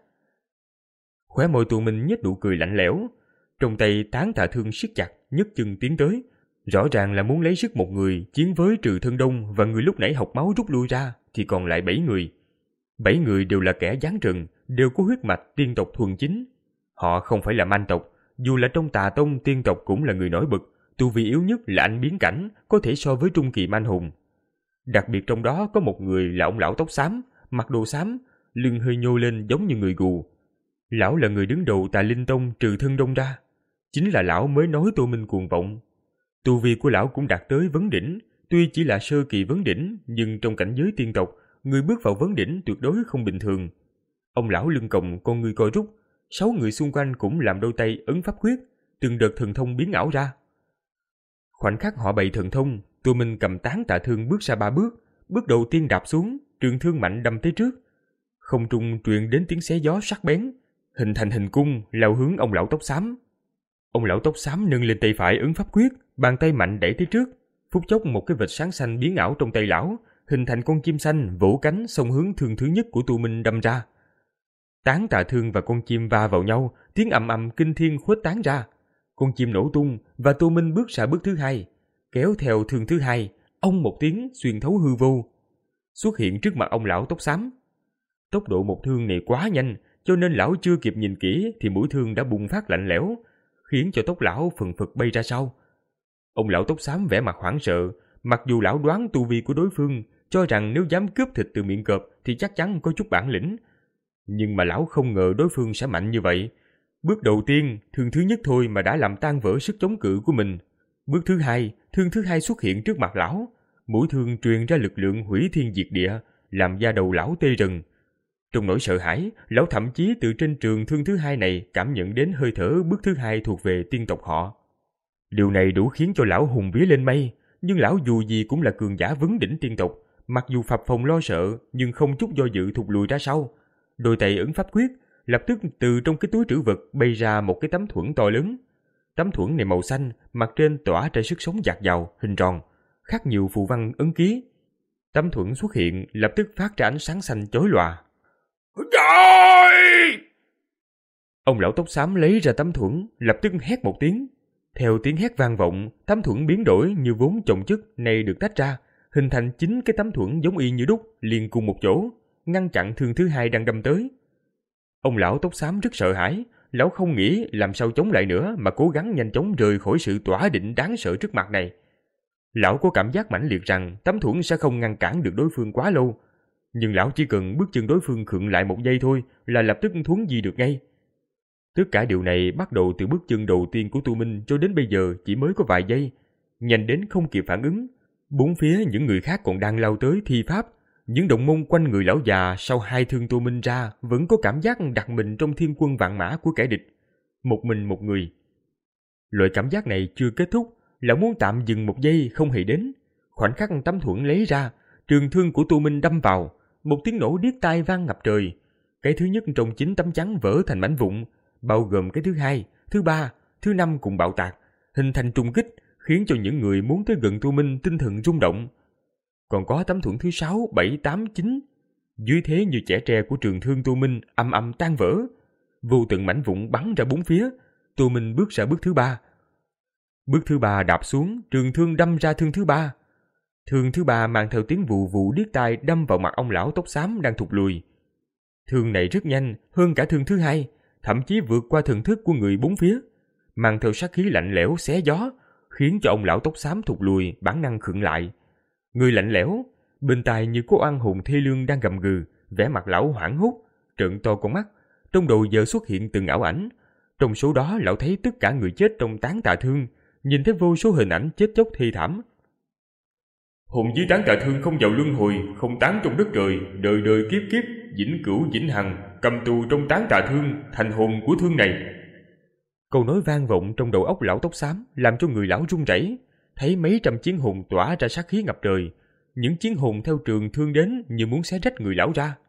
Khóe môi Tu Minh nhếch nụ cười lạnh lẽo, trong tay tán tà thương siết chặt, nhấc chân tiến tới, rõ ràng là muốn lấy sức một người chiến với Trừ Thân Đông và người lúc nãy học máu rút lui ra thì còn lại bảy người. Bảy người đều là kẻ giáng trần, đều có huyết mạch tiên tộc thuần chính. Họ không phải là man tộc, dù là trong Tà Tông tiên tộc cũng là người nổi bật, tu vi yếu nhất là anh biến cảnh, có thể so với trung kỳ man hùng. Đặc biệt trong đó có một người là ông lão tóc xám, mặc đồ xám, lưng hơi nhô lên giống như người gù. Lão là người đứng đầu Tà Linh Tông Trừ Thân Đông ra. Chính là lão mới nói Tu Minh cuồng vọng. Tu vi của lão cũng đạt tới vấn đỉnh, tuy chỉ là sơ kỳ vấn đỉnh, nhưng trong cảnh giới tiên tộc, người bước vào vấn đỉnh tuyệt đối không bình thường. Ông lão lưng còng, con người co rút, sáu người xung quanh cũng làm đôi tay ấn pháp quyết, từng đợt thần thông biến ảo ra. Khoảnh khắc họ bày thần thông, Tu Minh cầm tán tà thương bước ra ba bước, bước đầu tiên đạp xuống, trường thương mạnh đâm tới trước. Không trung truyền đến tiếng xé gió sắc bén, hình thành hình cung lao hướng ông lão tóc xám. Ông lão tóc xám nâng lên tay phải ấn pháp quyết, bàn tay mạnh đẩy tới trước, phút chốc một cái vệt sáng xanh biến ảo trong tay lão, hình thành con chim xanh vỗ cánh xông hướng thương thứ nhất của Tu Minh đâm ra. Tán tà thương và con chim va vào nhau, tiếng ầm ầm kinh thiên khuếch tán ra. Con chim nổ tung và Tu Minh bước ra bước thứ hai, kéo theo thương thứ hai, ông một tiếng xuyên thấu hư vô, xuất hiện trước mặt ông lão tóc xám. Tốc độ một thương này quá nhanh, cho nên lão chưa kịp nhìn kỹ thì mũi thương đã bùng phát lạnh lẽo, khiến cho tóc lão phần phật bay ra sau. Ông lão tóc xám vẻ mặt hoảng sợ, mặc dù lão đoán tu vi của đối phương, cho rằng nếu dám cướp thịt từ miệng cọp thì chắc chắn có chút bản lĩnh. Nhưng mà lão không ngờ đối phương sẽ mạnh như vậy. Bước đầu tiên, thương thứ nhất thôi mà đã làm tan vỡ sức chống cự của mình. Bước thứ hai, thương thứ hai xuất hiện trước mặt lão. Mũi thương truyền ra lực lượng hủy thiên diệt địa, làm da đầu lão tê rần. Trong nỗi sợ hãi, lão thậm chí từ trên trường thương thứ hai này cảm nhận đến hơi thở bước thứ hai thuộc về tiên tộc họ. Điều này đủ khiến cho lão hùng vía lên mây, nhưng lão dù gì cũng là cường giả vấn đỉnh tiên tộc, mặc dù phập phồng lo sợ nhưng không chút do dự thụt lùi ra sau. Đôi tay ấn pháp quyết, lập tức từ trong cái túi trữ vật bay ra một cái tấm thuẫn to lớn. Tấm thuẫn này màu xanh, mặt trên tỏa ra sức sống dạt dào, hình tròn, khắc nhiều phù văn ấn ký. Tấm thuẫn xuất hiện, lập tức phát ra ánh sáng xanh chói lòa. Trời! Ông lão tóc xám lấy ra tấm thuẫn, lập tức hét một tiếng. Theo tiếng hét vang vọng, tấm thuẫn biến đổi như vốn chồng chất này được tách ra, hình thành chính cái tấm thuẫn giống y như đúc, liền cùng một chỗ, ngăn chặn thương thứ hai đang đâm tới. Ông lão tóc xám rất sợ hãi, lão không nghĩ làm sao chống lại nữa mà cố gắng nhanh chóng rời khỏi sự tỏa định đáng sợ trước mặt này. Lão có cảm giác mãnh liệt rằng tấm thuẫn sẽ không ngăn cản được đối phương quá lâu, nhưng lão chỉ cần bước chân đối phương khựng lại một giây thôi là lập tức thuấn di được ngay. Tất cả điều này bắt đầu từ bước chân đầu tiên của Tu Minh cho đến bây giờ chỉ mới có vài giây, nhanh đến không kịp phản ứng. Bốn phía những người khác còn đang lao tới thi pháp, những động môn quanh người lão già sau hai thương Tu Minh ra vẫn có cảm giác đặt mình trong thiên quân vạn mã của kẻ địch, một mình một người. Loại cảm giác này chưa kết thúc, lão muốn tạm dừng một giây không hề đến. Khoảnh khắc tấm thuẫn lấy ra, trường thương của Tu Minh đâm vào, một tiếng nổ điếc tai vang ngập trời. Cái thứ nhất trong chín tấm chắn vỡ thành mảnh vụn, bao gồm cái thứ hai, thứ ba, thứ năm cùng bạo tạc, hình thành trùng kích, khiến cho những người muốn tới gần Tu Minh tinh thần rung động. Còn có tấm thuẫn thứ sáu, bảy, tám, chín. Dưới thế như chẻ tre của trường thương Tu Minh ầm ầm tan vỡ, vô tận mảnh vụn bắn ra bốn phía. Tu Minh bước ra bước thứ ba. Bước thứ ba đạp xuống, trường thương đâm ra thương thứ ba. Thương thứ ba mang theo tiếng vù vù điếc tai đâm vào mặt ông lão tóc xám đang thụt lùi. Thương này rất nhanh, hơn cả thương thứ hai, thậm chí vượt qua thần thức của người bốn phía, mang theo sát khí lạnh lẽo xé gió, khiến cho ông lão tóc xám thụt lùi, bản năng khựng lại. Người lạnh lẽo, bên tai như có oan hồn thê lương đang gầm gừ, vẻ mặt lão hoảng hốt, trợn to con mắt, trong đầu giờ xuất hiện từng ảo ảnh. Trong số đó lão thấy tất cả người chết trong tán tà thương, nhìn thấy vô số hình ảnh chết chóc thê thảm. Hồn dưới tán tà thương không vào luân hồi, không tán trong đất trời, đời đời kiếp kiếp, vĩnh cửu vĩnh hằng, cầm tù trong tán tà thương, thành hồn của thương này. Câu nói vang vọng trong đầu óc lão tóc xám, làm cho người lão run rẩy. Thấy mấy trăm chiến hồn tỏa ra sát khí ngập trời, những chiến hồn theo trường thương đến như muốn xé rách người lão ra.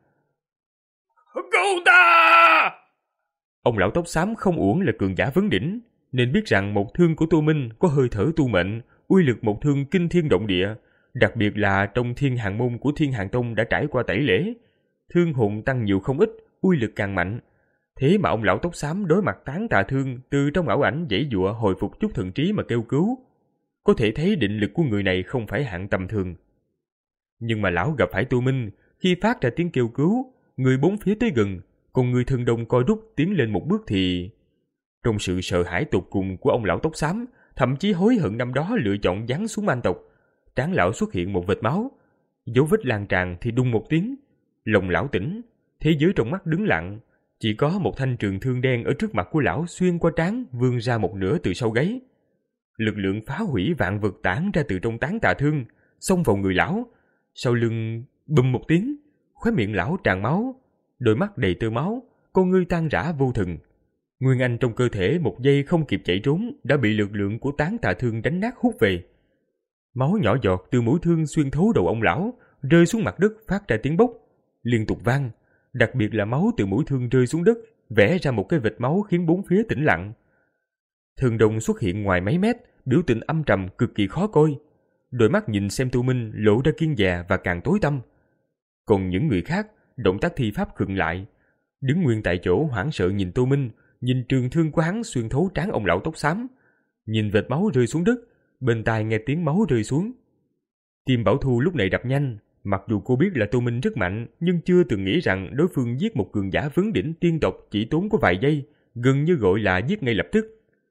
Cứu ta! Ông lão tóc xám không uổng là cường giả vấn đỉnh, nên biết rằng một thương của Tô Minh có hơi thở tu mệnh, uy lực một thương kinh thiên động địa, đặc biệt là trong Thiên Hàng môn của Thiên Hàng tông đã trải qua tẩy lễ, thương hồn tăng nhiều không ít, uy lực càng mạnh. Thế mà ông lão tóc xám đối mặt tán tà thương, từ trong ảo ảnh giãy giụa hồi phục chút thần trí mà kêu cứu. Có thể thấy định lực của người này không phải hạng tầm thường. Nhưng mà lão gặp phải Tô Minh, khi phát ra tiếng kêu cứu, người bốn phía tới gần, còn người thường đông coi rút tiến lên một bước thì... Trong sự sợ hãi tột cùng của ông lão tóc xám, thậm chí hối hận năm đó lựa chọn giáng xuống man tộc, trán lão xuất hiện một vệt máu, dấu vết lan tràn thì đùng một tiếng, lòng lão tỉnh, thế giới trong mắt đứng lặng, chỉ có một thanh trường thương đen ở trước mặt của lão xuyên qua trán vươn ra một nửa từ sau gáy. Lực lượng phá hủy vạn vật tản ra từ trong tán tà thương, xông vào người lão, sau lưng bùm một tiếng, khóe miệng lão tràn máu, đôi mắt đầy tơ máu, con ngươi tan rã vô thần. Nguyên anh trong cơ thể một giây không kịp chạy trốn đã bị lực lượng của tán tà thương đánh nát hút về. Máu nhỏ giọt từ mũi thương xuyên thấu đầu ông lão, rơi xuống mặt đất phát ra tiếng bốc, liên tục vang. Đặc biệt là máu từ mũi thương rơi xuống đất, vẽ ra một cái vệt máu khiến bốn phía tĩnh lặng. Thường Đông xuất hiện ngoài mấy mét, biểu tình âm trầm cực kỳ khó coi. Đôi mắt nhìn xem Tô Minh lộ ra kiên dè và càng tối tăm. Còn những người khác, động tác thi pháp khựng lại, đứng nguyên tại chỗ hoảng sợ nhìn Tô Minh, nhìn trường thương của hắn xuyên thấu trán ông lão tóc xám, nhìn vệt máu rơi xuống đất, bên tai nghe tiếng máu rơi xuống. Tim Bảo Thu lúc này đập nhanh, mặc dù cô biết là Tô Minh rất mạnh, nhưng chưa từng nghĩ rằng đối phương giết một cường giả vấn đỉnh tiên tộc chỉ tốn có vài giây, gần như gọi là giết ngay lập tức.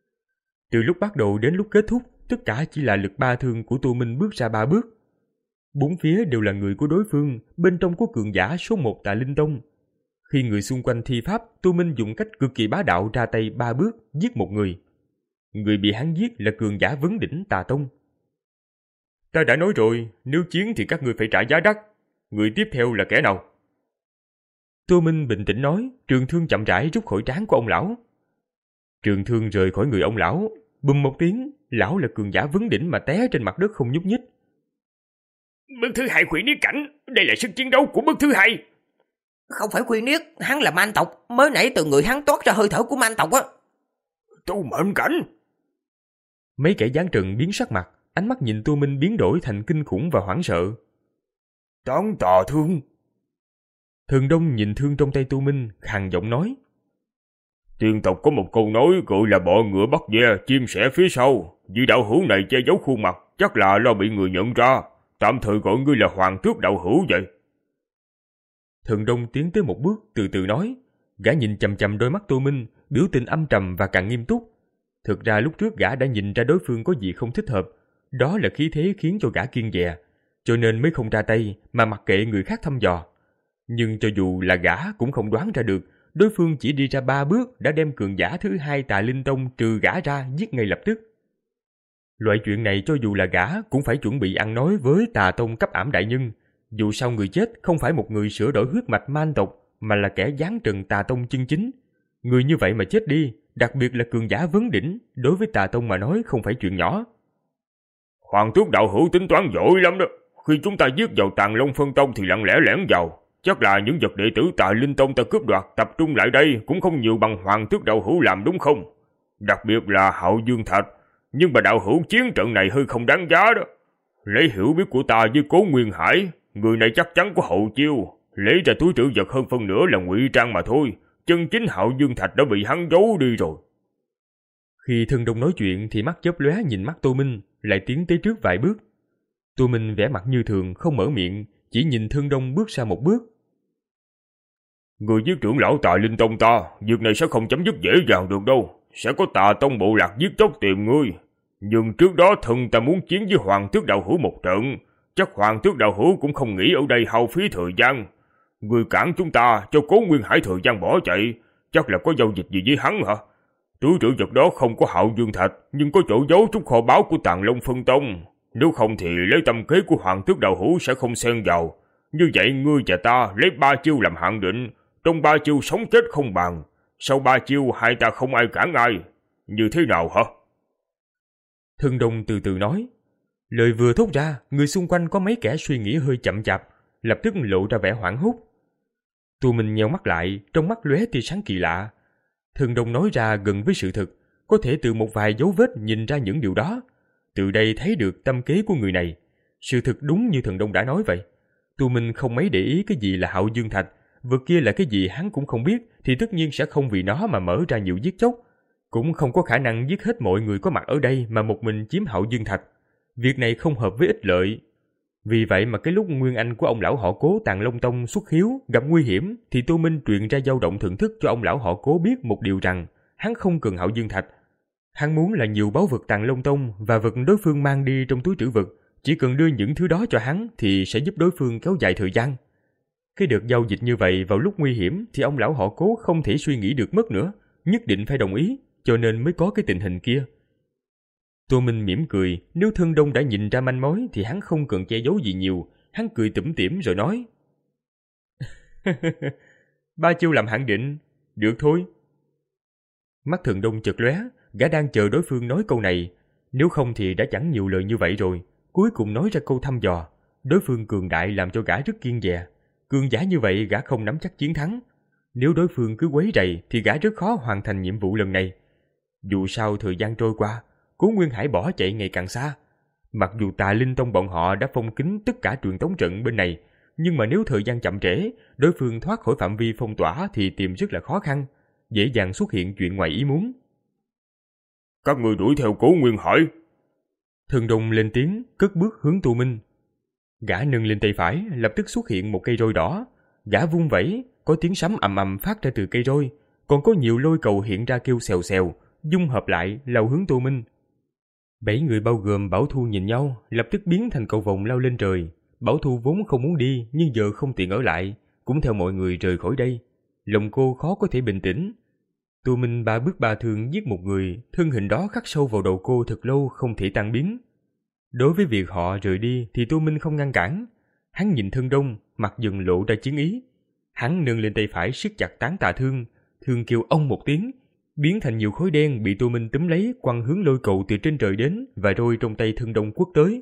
Từ lúc bắt đầu đến lúc kết thúc, tất cả chỉ là lực ba thương của Tô Minh bước ra ba bước. Bốn phía đều là người của đối phương, bên trong có cường giả số một Tà Linh Tông. Khi người xung quanh thi pháp, Tô Minh dùng cách cực kỳ bá đạo ra tay ba bước giết một người. Người bị hắn giết là cường giả vấn đỉnh Tà Tông. Ta đã nói rồi, nếu chiến thì các người phải trả giá đắt. Người tiếp theo là kẻ nào? Tô Minh bình tĩnh nói, trường thương chậm rãi rút khỏi trán của ông lão. Trường thương rời khỏi người ông lão, bùm một tiếng, lão là cường giả vấn đỉnh mà té trên mặt đất không nhúc nhích. Bước thứ hai khuyển niết cảnh, đây là sức chiến đấu của bước thứ hai. Không phải khuyển niết, hắn là man tộc, mới nãy từ người hắn toát ra hơi thở của man tộc á. Tu mệnh cảnh. Mấy kẻ giáng trận biến sắc mặt, ánh mắt nhìn Tô Minh biến đổi thành kinh khủng và hoảng sợ. Tán tà thương. Thường Đông nhìn thương trong tay Tô Minh, khàn giọng nói. Tiên tộc có một câu nói gọi là bọ ngựa bắt ve, chim sẻ phía sau. Vì đạo hữu này che giấu khuôn mặt, chắc là lo bị người nhận ra. Tạm thời gọi ngươi là Hoàng Tước đạo hữu vậy. Thường Đông tiến tới một bước, từ từ nói. Gã nhìn chằm chằm đôi mắt Tô Minh, biểu tình âm trầm và càng nghiêm túc. Thực ra lúc trước gã đã nhìn ra đối phương có gì không thích hợp. Đó là khí thế khiến cho gã kiêng dè, cho nên mới không ra tay mà mặc kệ người khác thăm dò. Nhưng cho dù là gã cũng không đoán ra được, đối phương chỉ đi ra ba bước đã đem cường giả thứ hai Tà Linh Tông trừ gã ra giết ngay lập tức. Loại chuyện này cho dù là gã cũng phải chuẩn bị ăn nói với Tà Tông cấp ảm đại nhân. Dù sao người chết không phải một người sửa đổi huyết mạch man tộc, mà là kẻ giáng trần Tà Tông chân chính. Người như vậy mà chết đi, đặc biệt là cường giả vấn đỉnh, đối với Tà Tông mà nói không phải chuyện nhỏ. Hoàng Tước đạo hữu tính toán dội lắm đó. Khi chúng ta giết vào Tàn Long Phân Tông thì lặng lẽ lẻn vào. Chắc là những vật đệ tử Tà Linh Tông ta cướp đoạt tập trung lại đây cũng không nhiều bằng Hoàng Tước đạo hữu làm đúng không? Đặc biệt là Hạo Dương Thạch. Nhưng mà đạo hữu chiến trận này hơi không đáng giá đó. Lấy hiểu biết của ta với Cố Nguyên Hải, người này chắc chắn có hậu chiêu. Lấy ra túi trữ vật hơn phân nửa là ngụy trang mà thôi. Chân chính Hạo Dương Thạch đã bị hắn giấu đi rồi. Khi Thường Đông nói chuyện thì mắt chớp lóe nhìn mắt Tô Minh, lại tiến tới trước vài bước. Tô Minh vẻ mặt như thường không mở miệng, chỉ nhìn Thương Đông bước ra một bước. Người giết trưởng lão Tà Linh Tông ta, việc này sẽ không chấm dứt dễ dàng được đâu. Sẽ có Tà Tông bộ lạc giết chóc tìm ngươi. Nhưng trước đó thân ta muốn chiến với Hoàng Tước đạo hữu một trận. Chắc Hoàng Tước đạo hữu cũng không nghĩ ở đây hao phí thời gian. Người cản chúng ta cho Cố Nguyên Hải thời gian bỏ chạy, chắc là có giao dịch gì với hắn hả? Túi trữ vật đó không có hạo dương thạch, nhưng có chỗ giấu chút kho báu của Tàng Long Phân Tông. Nếu không thì lấy tâm kế của Hoàng Tước Đạo Hữu sẽ không xen vào. Như vậy ngươi và ta lấy ba chiêu làm hạn định, trong ba chiêu sống chết không bàn. Sau ba chiêu hai ta không ai cản ai. Như thế nào hả? Thương Đông từ từ nói. Lời vừa thốt ra, người xung quanh có mấy kẻ suy nghĩ hơi chậm chạp, lập tức lộ ra vẻ hoảng hốt. Tù Minh nheo mắt lại, trong mắt lóe tia sáng kỳ lạ. Thương Đông nói ra gần với sự thực, có thể từ một vài dấu vết nhìn ra những điều đó. Từ đây thấy được tâm kế của người này. Sự thực đúng như Thương Đông đã nói vậy. Tù Minh không mấy để ý cái gì là hạo dương thạch, vật kia là cái gì hắn cũng không biết, thì tất nhiên sẽ không vì nó mà mở ra nhiều giết chóc. Cũng không có khả năng giết hết mọi người có mặt ở đây mà một mình chiếm hạo dương thạch. Việc này không hợp với ích lợi. Vì vậy mà cái lúc nguyên anh của ông lão họ Cố Tàng Long Tông xuất hiếu gặp nguy hiểm, thì Tô Minh truyền ra dao động thưởng thức cho ông lão họ Cố biết một điều rằng hắn không cần hạo dương thạch. Hắn muốn là nhiều báu vật Tàng Long Tông và vật đối phương mang đi trong túi trữ vật, chỉ cần đưa những thứ đó cho hắn thì sẽ giúp đối phương kéo dài thời gian. Cái đợt giao dịch như vậy vào lúc nguy hiểm thì ông lão họ Cố không thể suy nghĩ được mất nữa, nhất định phải đồng ý, cho nên mới có cái tình hình kia. Tô Minh mỉm cười, nếu Thương Đông đã nhìn ra manh mối thì hắn không cần che giấu gì nhiều, hắn cười tủm tỉm rồi nói. Ba chiêu làm hạn định, được thôi. Mắt Thương Đông chợt lóe, gã đang chờ đối phương nói câu này, nếu không thì đã chẳng nhiều lời như vậy rồi, cuối cùng nói ra câu thăm dò. Đối phương cường đại làm cho gã rất kiêng dè, cường giả như vậy gã không nắm chắc chiến thắng. Nếu đối phương cứ quấy rầy thì gã rất khó hoàn thành nhiệm vụ lần này. Dù sao thời gian trôi qua, Cố Nguyên Hải bỏ chạy ngày càng xa. Mặc dù Tà Linh Tông bọn họ đã phong kín tất cả truyền tống trận bên này, nhưng mà nếu thời gian chậm trễ, đối phương thoát khỏi phạm vi phong tỏa thì tìm rất là khó khăn, dễ dàng xuất hiện chuyện ngoài ý muốn. Các người đuổi theo Cố Nguyên Hải. Thường Đông lên tiếng, cất bước hướng Tô Minh. Gã nâng lên tay phải, lập tức xuất hiện một cây roi đỏ. Gã vung vẩy, có tiếng sấm ầm ầm phát ra từ cây roi, còn có nhiều lôi cầu hiện ra kêu xèo xèo, dung hợp lại lao hướng Tô Minh. Bảy người bao gồm Bảo Thu nhìn nhau, lập tức biến thành cầu vồng lao lên trời. Bảo Thu vốn không muốn đi, nhưng giờ không tiện ở lại, cũng theo mọi người rời khỏi đây. Lòng cô khó có thể bình tĩnh. Tô Minh ba bước ba thương giết một người, thân hình đó khắc sâu vào đầu cô thật lâu không thể tan biến. Đối với việc họ rời đi thì Tô Minh không ngăn cản. Hắn nhìn Thương Đông, mặt dần lộ ra chiến ý. Hắn nâng lên tay phải siết chặt tán tà thương, thương kêu ông một tiếng, biến thành nhiều khối đen bị Tô Minh túm lấy quăng hướng lôi cầu từ trên trời đến và rơi trong tay Thương Đông quất tới.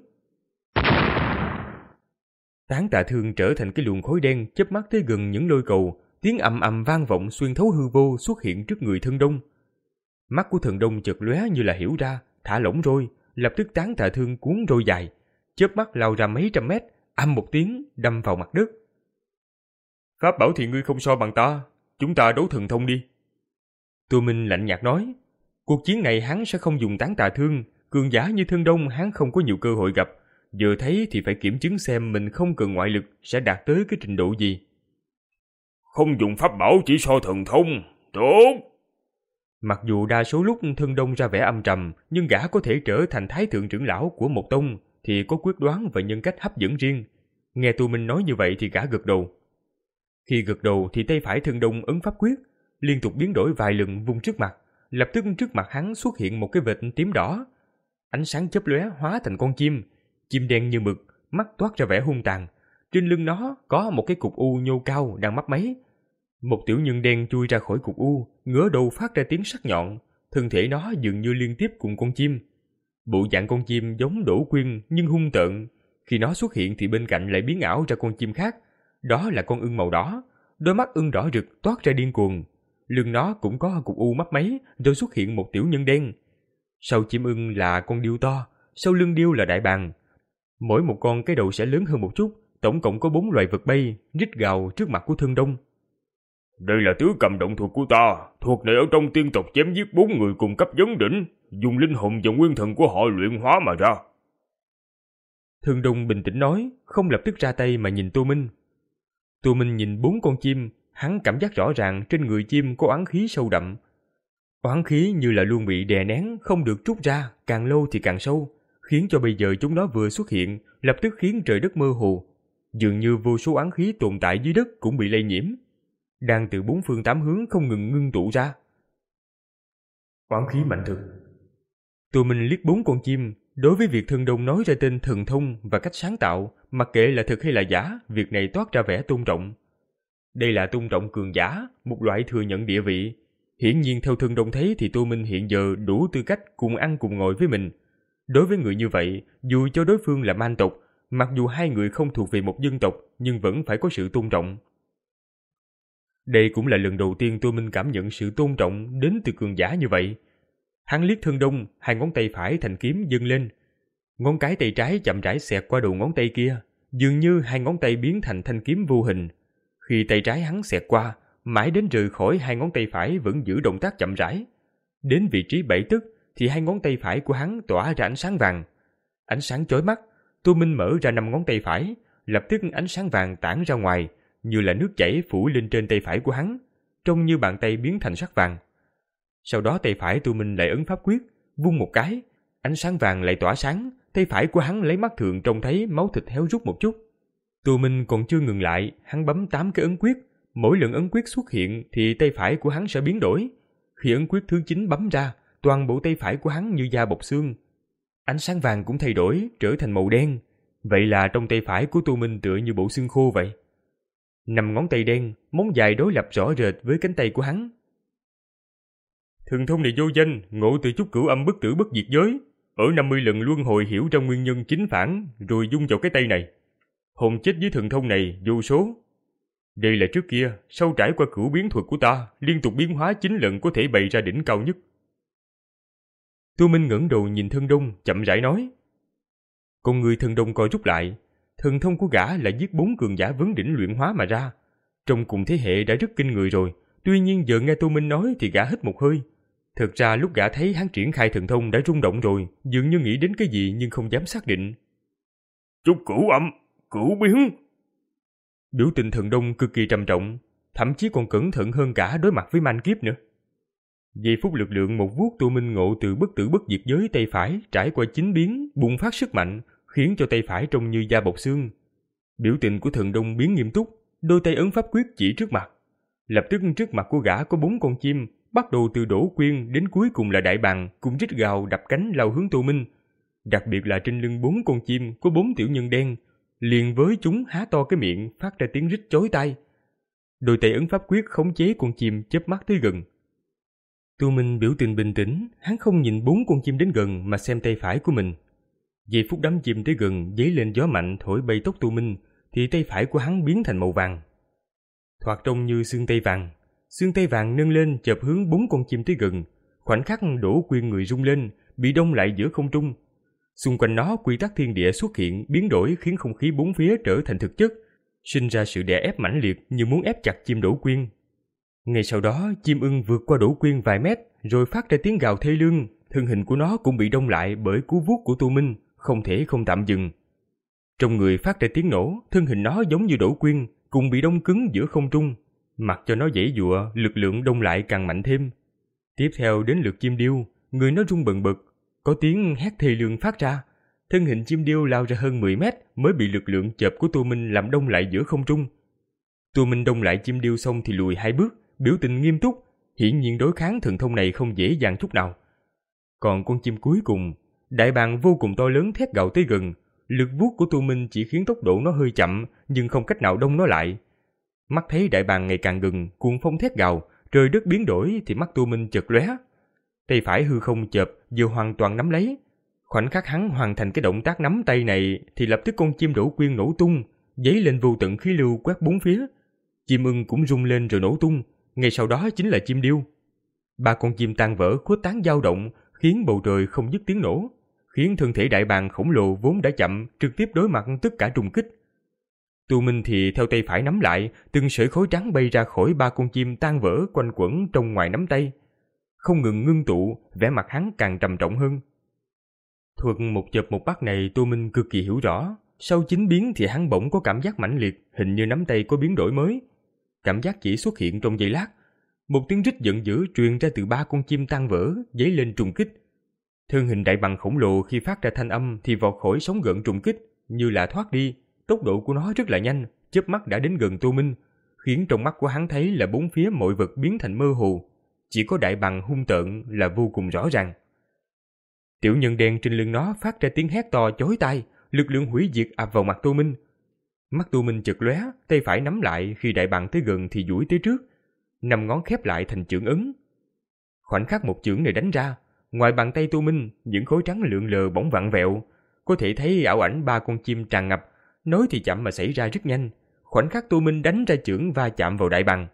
Tán tà thương trở thành cái luồng khối đen chớp mắt tới gần những lôi cầu, tiếng ầm ầm vang vọng xuyên thấu hư vô xuất hiện trước người Thương Đông. Mắt của Thương Đông chợt lóe như là hiểu ra, thả lỏng roi, lập tức tán tà thương cuốn roi dài, chớp mắt lao ra mấy trăm mét, âm một tiếng đâm vào mặt đất. Pháp bảo thì ngươi không so bằng ta, chúng ta đấu thần thông đi. Tô Minh lạnh nhạt nói, cuộc chiến này hắn sẽ không dùng tán tà thương, cường giả như Thương Đông hắn không có nhiều cơ hội gặp, giờ thấy thì phải kiểm chứng xem mình không cần ngoại lực sẽ đạt tới cái trình độ gì. Không dùng pháp bảo chỉ so thần thông, tốt. Mặc dù đa số lúc Thương Đông ra vẻ âm trầm, nhưng gã có thể trở thành thái thượng trưởng lão của một tông thì có quyết đoán và nhân cách hấp dẫn riêng. Nghe Tô Minh nói như vậy thì gã gật đầu. Khi gật đầu thì tay phải Thương Đông ấn pháp quyết, liên tục biến đổi vài lần vung trước mặt, lập tức trước mặt hắn xuất hiện một cái vệt tím đỏ. Ánh sáng chớp lóe hóa thành con chim, chim đen như mực, mắt toát ra vẻ hung tàn. Trên lưng nó có một cái cục u nhô cao đang mấp máy. Một tiểu nhân đen chui ra khỏi cục u, ngửa đầu phát ra tiếng sắc nhọn, thân thể nó dường như liên tiếp cùng con chim. Bộ dạng con chim giống Đỗ Quyên nhưng hung tợn, khi nó xuất hiện thì bên cạnh lại biến ảo ra con chim khác, đó là con ưng màu đỏ, đôi mắt ưng đỏ rực toát ra điên cuồng. Lưng nó cũng có cục u mấp máy, rồi xuất hiện một tiểu nhân đen. Sau chim ưng là con điêu to, sau lưng điêu là đại bàng. Mỗi một con cái đầu sẽ lớn hơn một chút, tổng cộng có bốn loài vật bay, rít gào trước mặt của Thương Đông. Đây là tứ cầm động thuật của ta, thuật này ở trong tiên tộc chém giết bốn người cùng cấp vấn đỉnh, dùng linh hồn và nguyên thần của họ luyện hóa mà ra. Thương Đông bình tĩnh nói, không lập tức ra tay mà nhìn Tô Minh. Tô Minh nhìn bốn con chim, hắn cảm giác rõ ràng trên người chim có oán khí sâu đậm. Oán khí như là luôn bị đè nén, không được trút ra, càng lâu thì càng sâu, khiến cho bây giờ chúng nó vừa xuất hiện, lập tức khiến trời đất mơ hồ. Dường như vô số oán khí tồn tại dưới đất cũng bị lây nhiễm, đang từ bốn phương tám hướng không ngừng ngưng tụ ra. Oán khí mạnh thực. Tụi mình liếc bốn con chim. Đối với việc Thần Đông nói ra tên thần thông và cách sáng tạo, mặc kệ là thực hay là giả, việc này toát ra vẻ tôn trọng. Đây là tôn trọng cường giả, một loại thừa nhận địa vị. Hiển nhiên theo Thần Đông thấy thì Tô Minh hiện giờ đủ tư cách cùng ăn cùng ngồi với mình. Đối với người như vậy, dù cho đối phương là man tộc, mặc dù hai người không thuộc về một dân tộc, nhưng vẫn phải có sự tôn trọng. Đây cũng là lần đầu tiên Tô Minh cảm nhận sự tôn trọng đến từ cường giả như vậy. Hắn liếc Thần Đông, hai ngón tay phải thành kiếm dâng lên. Ngón cái tay trái chậm rãi xẹt qua đầu ngón tay kia, dường như hai ngón tay biến thành thanh kiếm vô hình. Khi tay trái hắn xẹt qua, mãi đến rời khỏi hai ngón tay phải vẫn giữ động tác chậm rãi. Đến vị trí bảy tấc thì hai ngón tay phải của hắn tỏa ra ánh sáng vàng. Ánh sáng chói mắt, Tô Minh mở ra năm ngón tay phải, lập tức ánh sáng vàng tản ra ngoài, như là nước chảy phủ lên trên tay phải của hắn, trông như bàn tay biến thành sắc vàng. Sau đó tay phải Tô Minh lại ấn pháp quyết, vung một cái, ánh sáng vàng lại tỏa sáng, tay phải của hắn lấy mắt thường trông thấy máu thịt héo rút một chút. Tô Minh còn chưa ngừng lại, hắn bấm tám cái ấn quyết, mỗi lần ấn quyết xuất hiện thì tay phải của hắn sẽ biến đổi. Khi ấn quyết thứ chín bấm ra, toàn bộ tay phải của hắn như da bọc xương. Ánh sáng vàng cũng thay đổi, trở thành màu đen. Vậy là trong tay phải của Tô Minh tựa như bộ xương khô vậy. Năm ngón tay đen, móng dài đối lập rõ rệt với cánh tay của hắn. Thần thông này vô danh, ngộ từ chút cửu âm bất tử bất diệt giới. Ở năm mươi lần luân hồi hiểu ra nguyên nhân chính phản, rồi dung vào cái tay này. Hồn chết với thần thông này vô số. Đây là trước kia, sau trải qua cửu biến thuật của ta, liên tục biến hóa chín lần có thể bày ra đỉnh cao nhất. Tô Minh ngẩng đầu nhìn Thần Đông, chậm rãi nói. Con người Thần Đông coi rút lại, thần thông của gã là giết bốn cường giả vấn đỉnh luyện hóa mà ra. Trong cùng thế hệ đã rất kinh người rồi, tuy nhiên giờ nghe Tô Minh nói thì gã hít một hơi. Thực ra lúc gã thấy hắn triển khai thần thông đã rung động rồi, dường như nghĩ đến cái gì nhưng không dám xác định. Chút cửu âm, cửu biến. Biểu tình Thần Đông cực kỳ trầm trọng, thậm chí còn cẩn thận hơn cả đối mặt với man kiếp nữa. Giây phút lực lượng một vuốt Tô Minh ngộ từ bất tử bất diệt giới tay phải trải qua chín biến, bùng phát sức mạnh, khiến cho tay phải trông như da bọc xương. Biểu tình của Thần Đông biến nghiêm túc, đôi tay ấn pháp quyết chỉ trước mặt. Lập tức trước mặt của gã có bốn con chim, bắt đầu từ Đỗ Quyên đến cuối cùng là Đại Bàng, cùng rít gào đập cánh lao hướng Tô Minh. Đặc biệt là trên lưng bốn con chim có bốn tiểu nhân đen, liền với chúng há to cái miệng phát ra tiếng rít chói tai. Đôi tay ấn pháp quyết khống chế con chim chớp mắt tới gần. Tô Minh biểu tình bình tĩnh, hắn không nhìn bốn con chim đến gần mà xem tay phải của mình. Giây phút đám chim tới gần dấy lên gió mạnh thổi bay tóc Tô Minh, thì tay phải của hắn biến thành màu vàng. Thoạt trông như xương tây vàng. Xương tây vàng nâng lên chợp hướng bốn con chim tới gần. Khoảnh khắc Đỗ Quyên người rung lên, bị đông lại giữa không trung. Xung quanh nó quy tắc thiên địa xuất hiện, biến đổi khiến không khí bốn phía trở thành thực chất, sinh ra sự đè ép mãnh liệt như muốn ép chặt chim Đỗ Quyên. Ngay sau đó, chim ưng vượt qua Đỗ Quyên vài mét, rồi phát ra tiếng gào thê lương. Thân hình của nó cũng bị đông lại bởi cú vuốt của Tô Minh, không thể không tạm dừng. Trong người phát ra tiếng nổ, thân hình nó giống như Đỗ Quyên, cùng bị đông cứng giữa không trung. Mặc cho nó giãy giụa, lực lượng đông lại càng mạnh thêm. Tiếp theo đến lượt chim điêu, người nó rung bần bật, có tiếng hét thê lương phát ra. Thân hình chim điêu lao ra hơn mười mét mới bị lực lượng chộp của Tô Minh làm đông lại giữa không trung. Tô Minh đông lại chim điêu xong thì lùi hai bước, biểu tình nghiêm túc, hiển nhiên đối kháng thần thông này không dễ dàng chút nào. Còn con chim cuối cùng, Đại Bàng vô cùng to lớn thét gào tới gần, lực vuốt của Tô Minh chỉ khiến tốc độ nó hơi chậm, nhưng không cách nào đông nó lại. Mắt thấy Đại Bàng ngày càng gần, cuồng phong thét gào, trời đất biến đổi thì mắt Tô Minh chợt lóe. Tay phải hư không chộp vừa hoàn toàn nắm lấy. Khoảnh khắc hắn hoàn thành cái động tác nắm tay này thì lập tức con chim Đỗ Quyên nổ tung, dấy lên vô tận khí lưu quét bốn phía. Chim ưng cũng rung lên rồi nổ tung, ngay sau đó chính là chim điêu. Ba con chim tan vỡ khuếch tán dao động, khiến bầu trời không dứt tiếng nổ, khiến thân thể Đại Bàng khổng lồ vốn đã chậm trực tiếp đối mặt tất cả trùng kích. Tô Minh thì theo tay phải nắm lại, từng sợi khói trắng bay ra khỏi ba con chim tan vỡ quanh quẩn trong ngoài nắm tay, không ngừng ngưng tụ, vẻ mặt hắn càng trầm trọng hơn. Thuật một chợp một bắt này Tô Minh cực kỳ hiểu rõ. Sau chín biến thì hắn bỗng có cảm giác mãnh liệt, hình như nắm tay có biến đổi mới. Cảm giác chỉ xuất hiện trong giây lát. Một tiếng rít giận dữ truyền ra từ ba con chim tan vỡ, dấy lên trùng kích. Thân hình Đại Bàng khổng lồ khi phát ra thanh âm thì vọt khỏi sóng gợn trùng kích, như là thoát đi. Tốc độ của nó rất là nhanh, chớp mắt đã đến gần Tô Minh, khiến trong mắt của hắn thấy là bốn phía mọi vật biến thành mơ hồ. chỉ có đại bàng hung tợn là vô cùng rõ ràng. Tiểu nhân đen trên lưng nó phát ra tiếng hét to chói tai, lực lượng hủy diệt ập vào mặt Tô Minh. Mắt Tô Minh chợt lóe, tay phải nắm lại, khi đại bàng tới gần thì duỗi tới trước, năm ngón khép lại thành chưởng ấn. Khoảnh khắc một chưởng này đánh ra, ngoài bàn tay Tô Minh, những khối trắng lượn lờ bỗng vặn vẹo, có thể thấy ảo ảnh ba con chim tràn ngập, nói thì chậm mà xảy ra rất nhanh. Khoảnh khắc Tô Minh đánh ra chưởng va chạm vào đại bàng.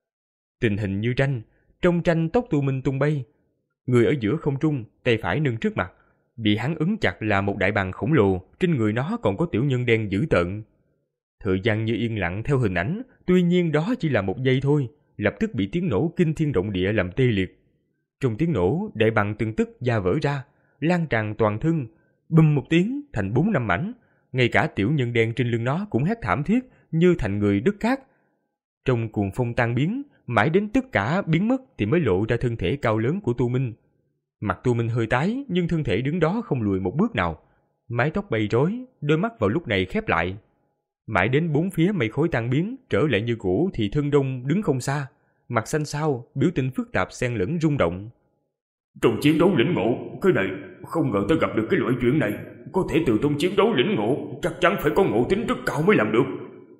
Tình hình như tranh, trong tranh tóc Tô Minh tung bay, người ở giữa không trung, tay phải nâng trước mặt, bị hắn ấn chặt là một đại bàng khổng lồ, trên người nó còn có tiểu nhân đen dữ tợn. Thời gian như yên lặng theo hình ảnh, tuy nhiên đó chỉ là một giây thôi, lập tức bị tiếng nổ kinh thiên động địa làm tê liệt. Trong tiếng nổ, đại bàng từng tức da vỡ ra, lan tràn toàn thân, bùm một tiếng thành bốn năm mảnh, ngay cả tiểu nhân đen trên lưng nó cũng hét thảm thiết như thành người đứt cát. Trong cuồng phong tan biến, mãi đến tất cả biến mất thì mới lộ ra thân thể cao lớn của Tô Minh. Mặt Tô Minh hơi tái, nhưng thân thể đứng đó không lùi một bước nào. Mái tóc bay rối, đôi mắt vào lúc này khép lại. Mãi đến bốn phía mây khói tan biến, trở lại như cũ thì Thương Đông đứng không xa, mặt xanh xao, biểu tình phức tạp xen lẫn rung động. Trong chiến đấu lĩnh ngộ, cái này, không ngờ tôi gặp được cái loại chuyện này. Có thể từ trong chiến đấu lĩnh ngộ, chắc chắn phải có ngộ tính rất cao mới làm được.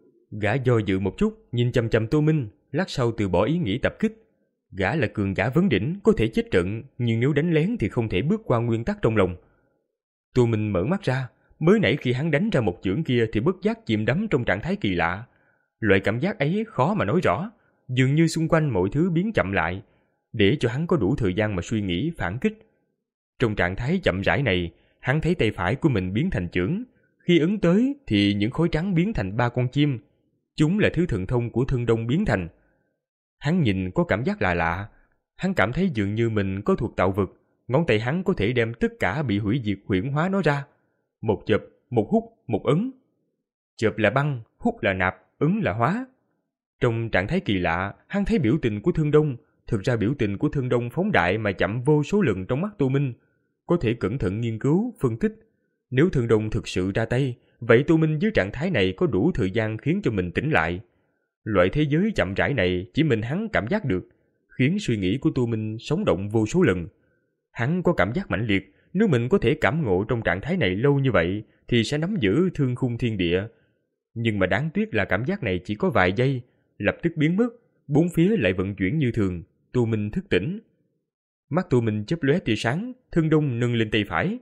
Gã do dự một chút, nhìn chằm chằm Tô Minh, lát sau từ bỏ ý nghĩ tập kích. Gã là cường giả vấn đỉnh, có thể chết trận, nhưng nếu đánh lén thì không thể bước qua nguyên tắc trong lòng. Tô Minh mở mắt ra, mới nãy khi hắn đánh ra một chưởng kia thì bất giác chìm đắm trong trạng thái kỳ lạ. Loại cảm giác ấy khó mà nói rõ, dường như xung quanh mọi thứ biến chậm lại, để cho hắn có đủ thời gian mà suy nghĩ phản kích. Trong trạng thái chậm rãi này, hắn thấy tay phải của mình biến thành chưởng, khi ấn tới thì những khối trắng biến thành ba con chim. Chúng là thứ thần thông của Thương Đông biến thành. Hắn nhìn có cảm giác lạ lạ, hắn cảm thấy dường như mình có thuộc tạo vật, ngón tay hắn có thể đem tất cả bị hủy diệt huyễn hóa nó ra. Một chụp, một hút, một ấn. Chụp là băng, hút là nạp, ấn là hóa. Trong trạng thái kỳ lạ, hắn thấy biểu tình của Thương Đông. Thực ra biểu tình của Thương Đông phóng đại mà chậm vô số lần trong mắt Tô Minh. Có thể cẩn thận nghiên cứu, phân tích. Nếu Thương Đông thực sự ra tay, vậy Tô Minh dưới trạng thái này có đủ thời gian khiến cho mình tỉnh lại. Loại thế giới chậm rãi này chỉ mình hắn cảm giác được, khiến suy nghĩ của Tô Minh sống động vô số lần. Hắn có cảm giác mãnh liệt, nếu mình có thể cảm ngộ trong trạng thái này lâu như vậy thì sẽ nắm giữ thương khung thiên địa. Nhưng mà đáng tiếc là cảm giác này chỉ có vài giây, lập tức biến mất, bốn phía lại vận chuyển như thường. Tô Minh thức tỉnh. Mắt Tô Minh chớp lóe tia sáng, Thương Đông nâng lên tay phải.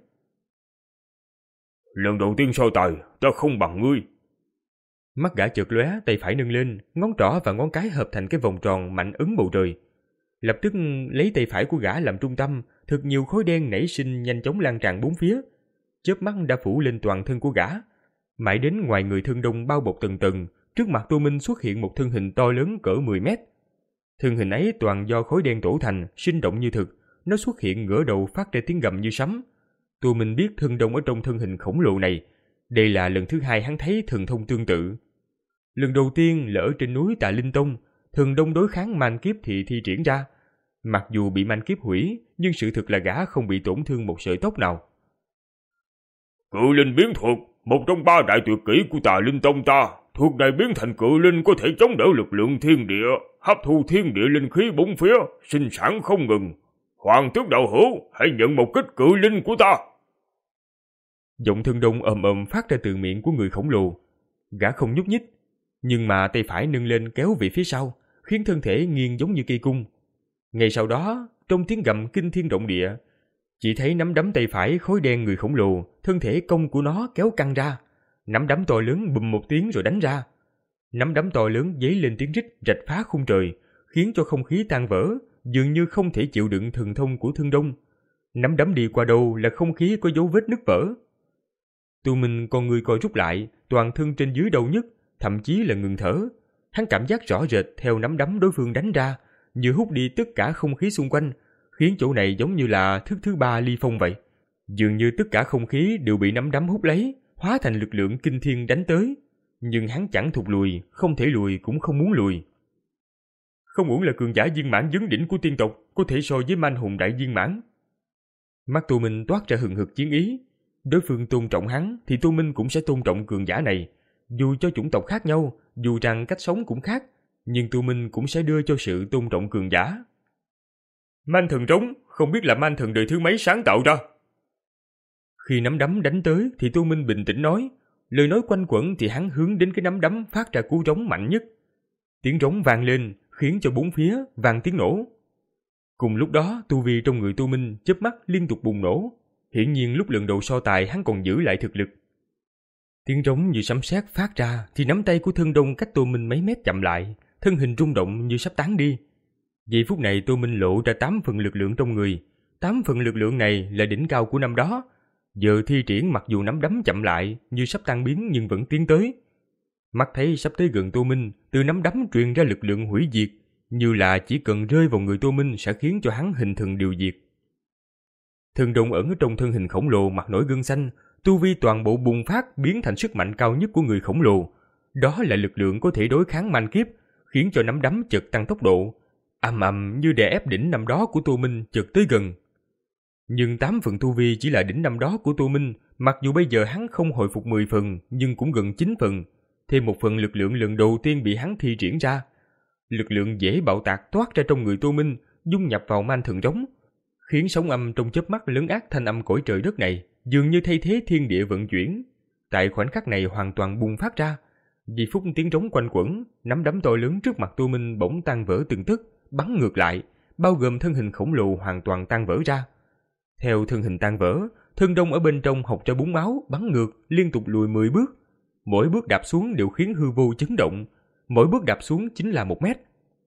Lần đầu tiên so tài, ta không bằng ngươi. Mắt gã chợt lóe, tay phải nâng lên, ngón trỏ và ngón cái hợp thành cái vòng tròn mạnh ấn bầu trời. Lập tức lấy tay phải của gã làm trung tâm, thật nhiều khối đen nảy sinh nhanh chóng lan tràn bốn phía. Chớp mắt đã phủ lên toàn thân của gã. Mãi đến ngoài người Thương Đông bao bọc tầng tầng, trước mặt Tô Minh xuất hiện một thân hình to lớn cỡ mười mét. Thân hình ấy toàn do khối đen tổ thành, sinh động như thực. Nó xuất hiện ngửa đầu phát ra tiếng gầm như sấm. Tô Minh biết Thương Đông ở trong thân hình khổng lồ này. Đây là lần thứ hai hắn thấy thần thông tương tự. Lần đầu tiên là ở trên núi Tà Linh Tông, Thần Đông đối kháng Man Kiếp thì thi triển ra. Mặc dù bị Man Kiếp hủy, nhưng sự thực là gã không bị tổn thương một sợi tóc nào. Cự linh biến thuật, một trong ba đại tuyệt kỹ của Tà Linh Tông ta. Thuật này biến thành cự linh có thể chống đỡ lực lượng thiên địa, hấp thu thiên địa linh khí bốn phía, sinh sản không ngừng. Hoàng tước đạo hữu, hãy nhận một kích cự linh của ta. Giọng Thương Đông ầm ầm phát ra từ miệng của người khổng lồ. Gã không nhúc nhích, nhưng mà tay phải nâng lên kéo về phía sau, khiến thân thể nghiêng giống như cây cung. Ngay sau đó, trong tiếng gầm kinh thiên động địa, chỉ thấy nắm đấm tay phải khối đen người khổng lồ, thân thể cong của nó kéo căng ra. Nắm đấm to lớn bùm một tiếng rồi đánh ra. Nắm đấm to lớn giấy lên tiếng rít rạch phá khung trời, khiến cho không khí tan vỡ, dường như không thể chịu đựng thần thông của Thương Đông. Nắm đấm đi qua đâu là không khí có dấu vết nứt vỡ. Tô Minh con người co rút lại, toàn thân trên dưới đau nhức, thậm chí là ngừng thở. Hắn cảm giác rõ rệt theo nắm đấm đối phương đánh ra, như hút đi tất cả không khí xung quanh, khiến chỗ này giống như là thức thứ ba ly phong vậy. Dường như tất cả không khí đều bị nắm đấm hút lấy, hóa thành lực lượng kinh thiên đánh tới. Nhưng hắn chẳng thụt lùi, không thể lùi cũng không muốn lùi. Không uổng là cường giả viên mãn vấn đỉnh của tiên tộc, có thể so với man hùng đại viên mãn. Mắt Tô Minh toát ra hừng hực chiến ý. Đối phương tôn trọng hắn thì Tô Minh cũng sẽ tôn trọng cường giả này. Dù cho chủng tộc khác nhau, dù rằng cách sống cũng khác, nhưng Tô Minh cũng sẽ đưa cho sự tôn trọng cường giả. Man thần trống, không biết là man thần đời thứ mấy sáng tạo ra. Khi nắm đấm đánh tới thì Tô Minh bình tĩnh nói, lời nói quanh quẩn thì hắn hướng đến cái nắm đấm phát ra cú trống mạnh nhất. Tiếng trống vang lên, khiến cho bốn phía vang tiếng nổ. Cùng lúc đó, tu vi trong người Tô Minh chớp mắt liên tục bùng nổ. Hiển nhiên lúc lần đầu so tài hắn còn giữ lại thực lực. Tiếng trống như sấm sét phát ra thì nắm tay của Thương Đông cách Tô Minh mấy mét chậm lại, thân hình rung động như sắp tán đi. Giây phút này Tô Minh lộ ra tám phần lực lượng trong người. Tám phần lực lượng này là đỉnh cao của năm đó. Giờ thi triển mặc dù nắm đấm chậm lại như sắp tan biến nhưng vẫn tiến tới. Mắt thấy sắp tới gần Tô Minh, từ nắm đấm truyền ra lực lượng hủy diệt, như là chỉ cần rơi vào người Tô Minh sẽ khiến cho hắn hình thần điều diệt. Thương Đông ẩn trong thân hình khổng lồ mặt nổi gân xanh, tu vi toàn bộ bùng phát biến thành sức mạnh cao nhất của người khổng lồ. Đó là lực lượng có thể đối kháng man kiếp, khiến cho nắm đấm chợt tăng tốc độ, ầm ầm như đè ép đỉnh năm đó của Tô Minh chợt tới gần. Nhưng tám phần tu vi chỉ là đỉnh năm đó của Tô Minh, mặc dù bây giờ hắn không hồi phục mười phần, nhưng cũng gần chín phần, thêm một phần lực lượng lần đầu tiên bị hắn thi triển ra. Lực lượng dễ bạo tạc toát ra trong người Tô Minh, dung nhập vào man thần trống, khiến sóng âm trong chớp mắt lấn át thanh âm cõi trời đất này, dường như thay thế thiên địa vận chuyển. Tại khoảnh khắc này hoàn toàn bùng phát ra. Vì phút tiếng trống quanh quẩn, nắm đấm to lớn trước mặt Tô Minh bỗng tan vỡ từng tức, bắn ngược lại, bao gồm thân hình khổng lồ hoàn toàn tan vỡ ra. Theo thân hình tan vỡ, Thương Đông ở bên trong học ra búng máu, bắn ngược, liên tục lùi mười bước. Mỗi bước đạp xuống đều khiến hư vô chấn động, mỗi bước đạp xuống chính là một mét.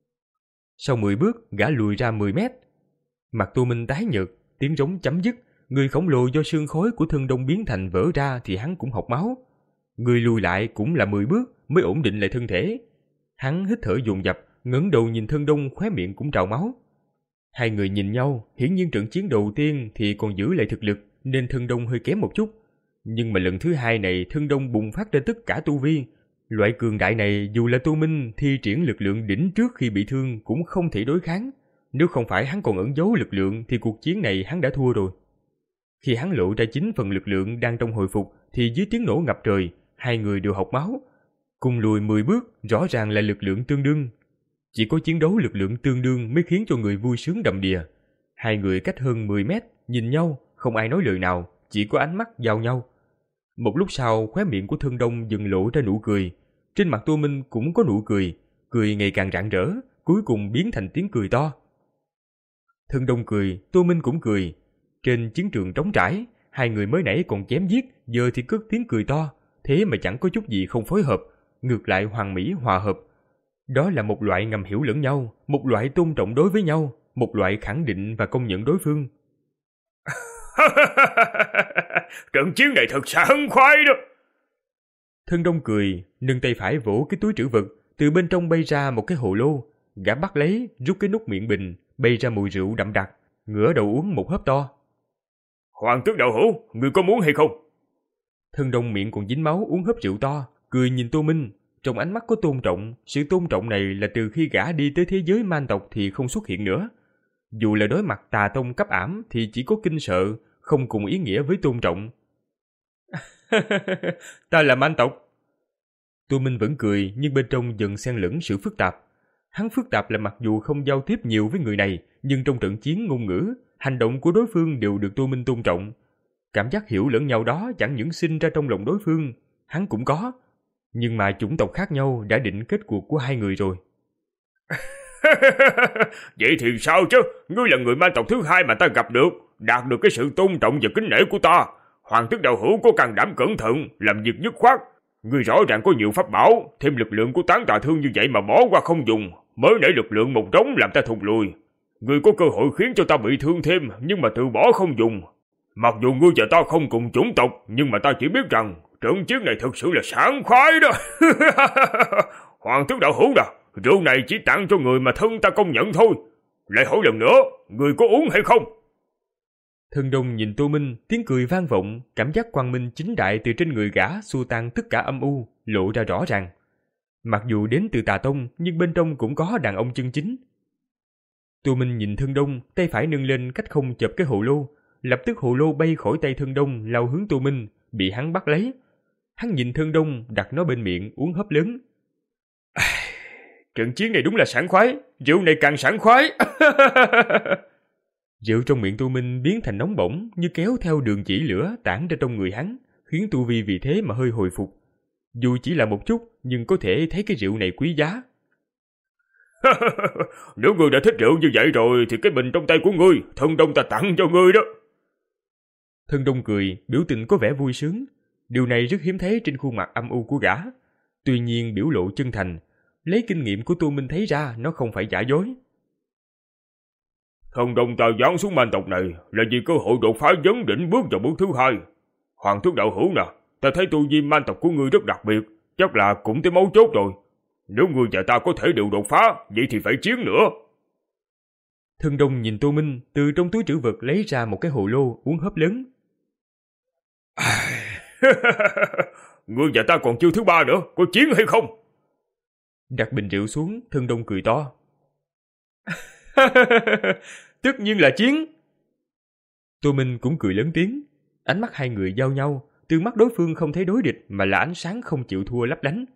Sau mười bước, gã lùi ra mười mét. Mặt Tô Minh tái nhợt, tiếng trống chấm dứt, người khổng lồ do sương khói của Thương Đông biến thành vỡ ra thì hắn cũng học máu. Người lùi lại cũng là mười bước mới ổn định lại thân thể. Hắn hít thở dồn dập, ngẩng đầu nhìn Thương Đông, khóe miệng cũng trào máu. Hai người nhìn nhau, hiển nhiên trận chiến đầu tiên thì còn giữ lại thực lực nên Thương Đông hơi kém một chút. Nhưng mà lần thứ hai này Thương Đông bùng phát ra tất cả tu vi. Loại cường đại này dù là Tô Minh thi triển lực lượng đỉnh trước khi bị thương cũng không thể đối kháng. Nếu không phải hắn còn ẩn giấu lực lượng thì cuộc chiến này hắn đã thua rồi. Khi hắn lộ ra chín phần lực lượng đang trong hồi phục thì dưới tiếng nổ ngập trời, hai người đều học máu. Cùng lùi mười bước, rõ ràng là lực lượng tương đương. Chỉ có chiến đấu lực lượng tương đương mới khiến cho người vui sướng đầm đìa. Hai người cách hơn mười mét, nhìn nhau, không ai nói lời nào, chỉ có ánh mắt giao nhau. Một lúc sau, khóe miệng của Thương Đông dần lộ ra nụ cười. Trên mặt Tô Minh cũng có nụ cười, cười ngày càng rạng rỡ, cuối cùng biến thành tiếng cười to. Thương Đông cười, Tô Minh cũng cười. Trên chiến trường trống trải, hai người mới nãy còn chém giết, giờ thì cất tiếng cười to, thế mà chẳng có chút gì không phối hợp, ngược lại hoàn mỹ hòa hợp. Đó là một loại ngầm hiểu lẫn nhau, một loại tôn trọng đối với nhau, một loại khẳng định và công nhận đối phương. Trận chiến này thật sảng khoái đó. Thương Đông cười, nâng tay phải vỗ cái túi trữ vật, từ bên trong bay ra một cái hồ lô, gã bắt lấy, rút cái nút miệng bình, bay ra mùi rượu đậm đặc, ngửa đầu uống một hớp to. Hoàng tước đạo hữu, người có muốn hay không? Thương Đông miệng còn dính máu uống hớp rượu to, cười nhìn Tô Minh, trong ánh mắt có tôn trọng. Sự tôn trọng này là từ khi gã đi tới thế giới man tộc thì không xuất hiện nữa. Dù là đối mặt tà tông cấp ảm thì chỉ có kinh sợ, không cùng ý nghĩa với tôn trọng. Ta là man tộc. Tô Minh vẫn cười nhưng bên trong dần xen lẫn sự phức tạp. Hắn phức tạp là mặc dù không giao tiếp nhiều với người này, nhưng trong trận chiến ngôn ngữ, hành động của đối phương đều được Tô Minh tôn trọng. Cảm giác hiểu lẫn nhau đó chẳng những sinh ra trong lòng đối phương, hắn cũng có. Nhưng mà chủng tộc khác nhau đã định kết cuộc của hai người rồi. Vậy thì sao chứ? Ngươi là người man tộc thứ hai mà ta gặp được, đạt được cái sự tôn trọng và kính nể của ta. Hoàng tước đạo hữu có can đảm cẩn thận, làm việc dứt khoát. Ngươi rõ ràng có nhiều pháp bảo, thêm lực lượng của tán tà thương như vậy mà bỏ qua không dùng, mới nể lực lượng một trống làm ta thụt lùi. Ngươi có cơ hội khiến cho ta bị thương thêm, nhưng mà từ bỏ không dùng. Mặc dù ngươi và ta không cùng chủng tộc, nhưng mà ta chỉ biết rằng trận chiến này thực sự là sảng khoái đó. Hoàng tước đạo hữu nè, rượu này chỉ tặng cho người mà thân ta công nhận thôi. Lại hỏi lần nữa, người có uống hay không? Thương Đông nhìn Tô Minh, tiếng cười vang vọng, cảm giác quang minh chính đại từ trên người gã xua tan tất cả âm u, lộ ra rõ ràng. Mặc dù đến từ tà tông, nhưng bên trong cũng có đàn ông chân chính. Tô Minh nhìn Thương Đông, tay phải nâng lên cách không chộp cái hồ lô, lập tức hồ lô bay khỏi tay Thương Đông lao hướng Tô Minh, bị hắn bắt lấy. Hắn nhìn Thương Đông đặt nó bên miệng uống hớp lớn. Trận chiến này đúng là sảng khoái, rượu này càng sảng khoái. Rượu trong miệng Tô Minh biến thành nóng bỏng như kéo theo đường chỉ lửa tản ra trong người hắn, khiến tu vi vì thế mà hơi hồi phục. Dù chỉ là một chút, nhưng có thể thấy cái rượu này quý giá. Nếu ngươi đã thích rượu như vậy rồi thì cái bình trong tay của ngươi, Thần Đông ta tặng cho ngươi đó. Thần Đông cười, biểu tình có vẻ vui sướng. Điều này rất hiếm thấy trên khuôn mặt âm u của gã. Tuy nhiên biểu lộ chân thành, lấy kinh nghiệm của Tô Minh thấy ra nó không phải giả dối. Thần Đông ta giáng xuống man tộc này là vì cơ hội đột phá vấn đỉnh bước vào bước thứ hai. Hoàng thước đạo hữu nè, ta thấy tu vi man tộc của ngươi rất đặc biệt, chắc là cũng tới mấu chốt rồi. Nếu ngươi và ta có thể đều đột phá, vậy thì phải chiến nữa. Thần Đông nhìn Tô Minh, từ trong túi trữ vật lấy ra một cái hồ lô uống hớp lớn. Ngươi và ta còn chưa thứ ba nữa, có chiến hay không? Đặt bình rượu xuống, Thần Đông cười to. Tất nhiên là chiến. Tô Minh cũng cười lớn tiếng. Ánh mắt hai người giao nhau, từ mắt đối phương không thấy đối địch mà là ánh sáng không chịu thua lấp lánh.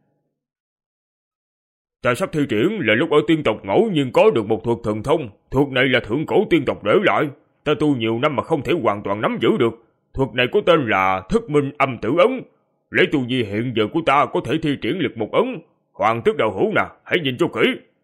Ta sắp thi triển là lúc ở tiên tộc ngẫu nhiên có được một thuật thần thông. Thuật này là thượng cổ tiên tộc để lại. Ta tu nhiều năm mà không thể hoàn toàn nắm giữ được. Thuật này có tên là Thức Minh Âm Tử Ấn. Lấy tu vi hiện giờ của ta có thể thi triển lực một ấn. Hoàng tước đạo hữu nè, hãy nhìn cho kỹ.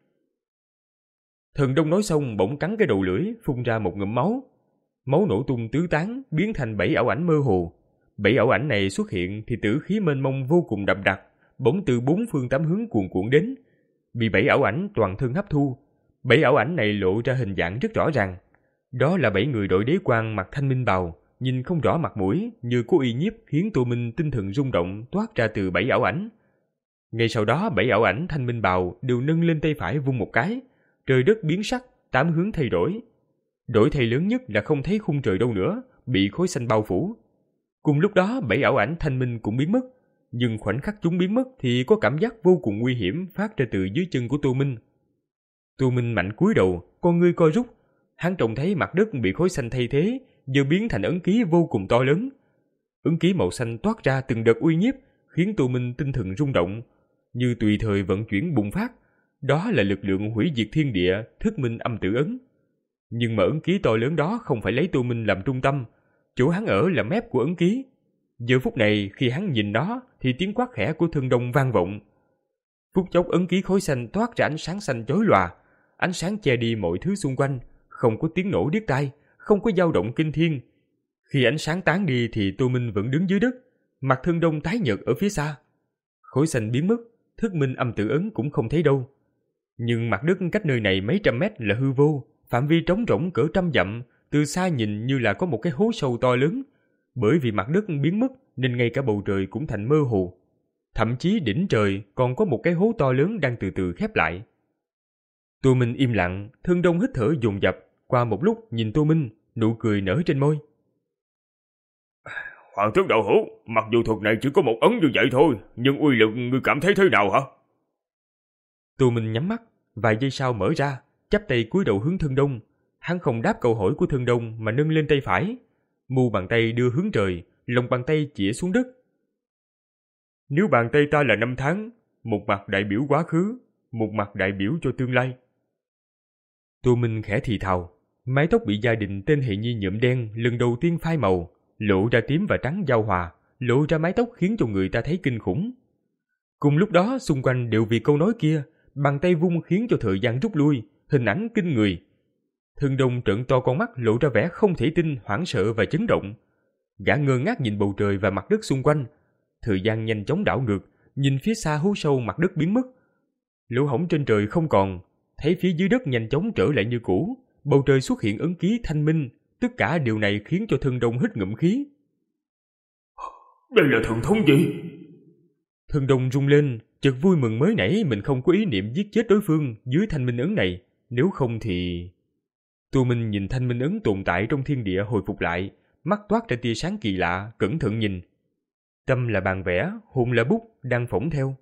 Thần Đông nói xong bỗng cắn cái đầu lưỡi, phun ra một ngụm máu. Máu nổ tung tứ tán, biến thành bảy ảo ảnh mơ hồ. Bảy ảo ảnh này xuất hiện thì tử khí mênh mông vô cùng đậm đặc, bỗng từ bốn phương tám hướng cuồn cuộn đến, bị bảy ảo ảnh toàn thân hấp thu. Bảy ảo ảnh này lộ ra hình dạng rất rõ ràng. Đó là bảy người đội đế quan mặc thanh minh bào, nhìn không rõ mặt mũi, như có uy nhiếp khiến Tô Minh tinh thần rung động toát ra từ bảy ảo ảnh. Ngay sau đó bảy ảo ảnh thanh minh bào đều nâng lên tay phải vung một cái, trời đất biến sắc, tám hướng thay đổi. Đổi thay lớn nhất là không thấy khung trời đâu nữa, bị khối xanh bao phủ. Cùng lúc đó bảy ảo ảnh thanh minh cũng biến mất, nhưng khoảnh khắc chúng biến mất thì có cảm giác vô cùng nguy hiểm phát ra từ dưới chân của Tô Minh. Tô Minh mạnh cúi đầu, con ngươi co rút, hắn trông thấy mặt đất bị khối xanh thay thế, giờ biến thành ấn ký vô cùng to lớn. Ấn ký màu xanh toát ra từng đợt uy nhiếp, khiến Tô Minh tinh thần rung động, như tùy thời vận chuyển bùng phát. Đó là lực lượng hủy diệt thiên địa, Thức Minh Âm Tử Ấn. Nhưng mà ấn ký to lớn đó không phải lấy Tô Minh làm trung tâm, chỗ hắn ở là mép của ấn ký. Giờ phút này khi hắn nhìn nó thì tiếng quát khẽ của Thần Đông vang vọng. Phút chốc ấn ký khối xanh toát ra ánh sáng xanh chói lòa, ánh sáng che đi mọi thứ xung quanh, không có tiếng nổ điếc tai, không có dao động kinh thiên. Khi ánh sáng tán đi thì Tô Minh vẫn đứng dưới đất, mặt Thần Đông tái nhợt ở phía xa. Khối xanh biến mất, Thức Minh Âm Tử Ấn cũng không thấy đâu. Nhưng mặt đất cách nơi này mấy trăm mét là hư vô, phạm vi trống rỗng cỡ trăm dặm, từ xa nhìn như là có một cái hố sâu to lớn. Bởi vì mặt đất biến mất nên ngay cả bầu trời cũng thành mơ hồ. Thậm chí đỉnh trời còn có một cái hố to lớn đang từ từ khép lại. Tô Minh im lặng, Thần Đông hít thở dồn dập, qua một lúc nhìn Tô Minh, nụ cười nở trên môi. Hoàng tước đạo hữu, mặc dù thuật này chỉ có một ấn như vậy thôi, nhưng uy lực ngươi cảm thấy thế nào hả? Tô Minh nhắm mắt, vài giây sau mở ra, chắp tay cúi đầu hướng Thần Đông. Hắn không đáp câu hỏi của Thần Đông mà nâng lên tay phải, mu bàn tay đưa hướng trời, lòng bàn tay chĩa xuống đất. Nếu bàn tay ta là năm tháng, một mặt đại biểu quá khứ, một mặt đại biểu cho tương lai. Tô Minh khẽ thì thào, mái tóc bị gia đình tên hệ nhi nhuộm đen lần đầu tiên phai màu, lộ ra tím và trắng giao hòa, lộ ra mái tóc khiến cho người ta thấy kinh khủng. Cùng lúc đó xung quanh đều vì câu nói kia, bàn tay vung khiến cho thời gian rút lui, hình ảnh kinh người. Thần Đông trợn to con mắt lộ ra vẻ không thể tin, hoảng sợ và chấn động. Gã ngơ ngác nhìn bầu trời và mặt đất xung quanh. Thời gian nhanh chóng đảo ngược, nhìn phía xa hố sâu mặt đất biến mất. Lỗ hổng trên trời không còn, thấy phía dưới đất nhanh chóng trở lại như cũ, bầu trời xuất hiện ấn ký thanh minh. Tất cả điều này khiến cho Thần Đông hít ngụm khí. Đây là thần thông gì? Thần Đông rung lên, chợt vui mừng mới nãy mình không có ý niệm giết chết đối phương dưới thanh minh ấn này, nếu không thì... Tô Minh nhìn thanh minh ấn tồn tại trong thiên địa hồi phục lại, mắt toát ra tia sáng kỳ lạ, cẩn thận nhìn. Tâm là bàn vẽ, hồn là bút, đang phỏng theo.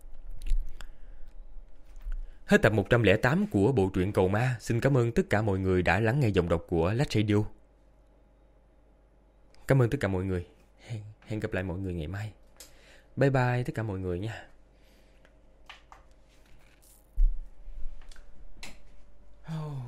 Hết tập một trăm lẻ tám của bộ truyện Cầu Ma. Xin cảm ơn tất cả mọi người đã lắng nghe giọng đọc của Lách Radio. Cảm ơn tất cả mọi người. Hẹn, hẹn gặp lại mọi người ngày mai. Bye bye tất cả mọi người nha. Oh.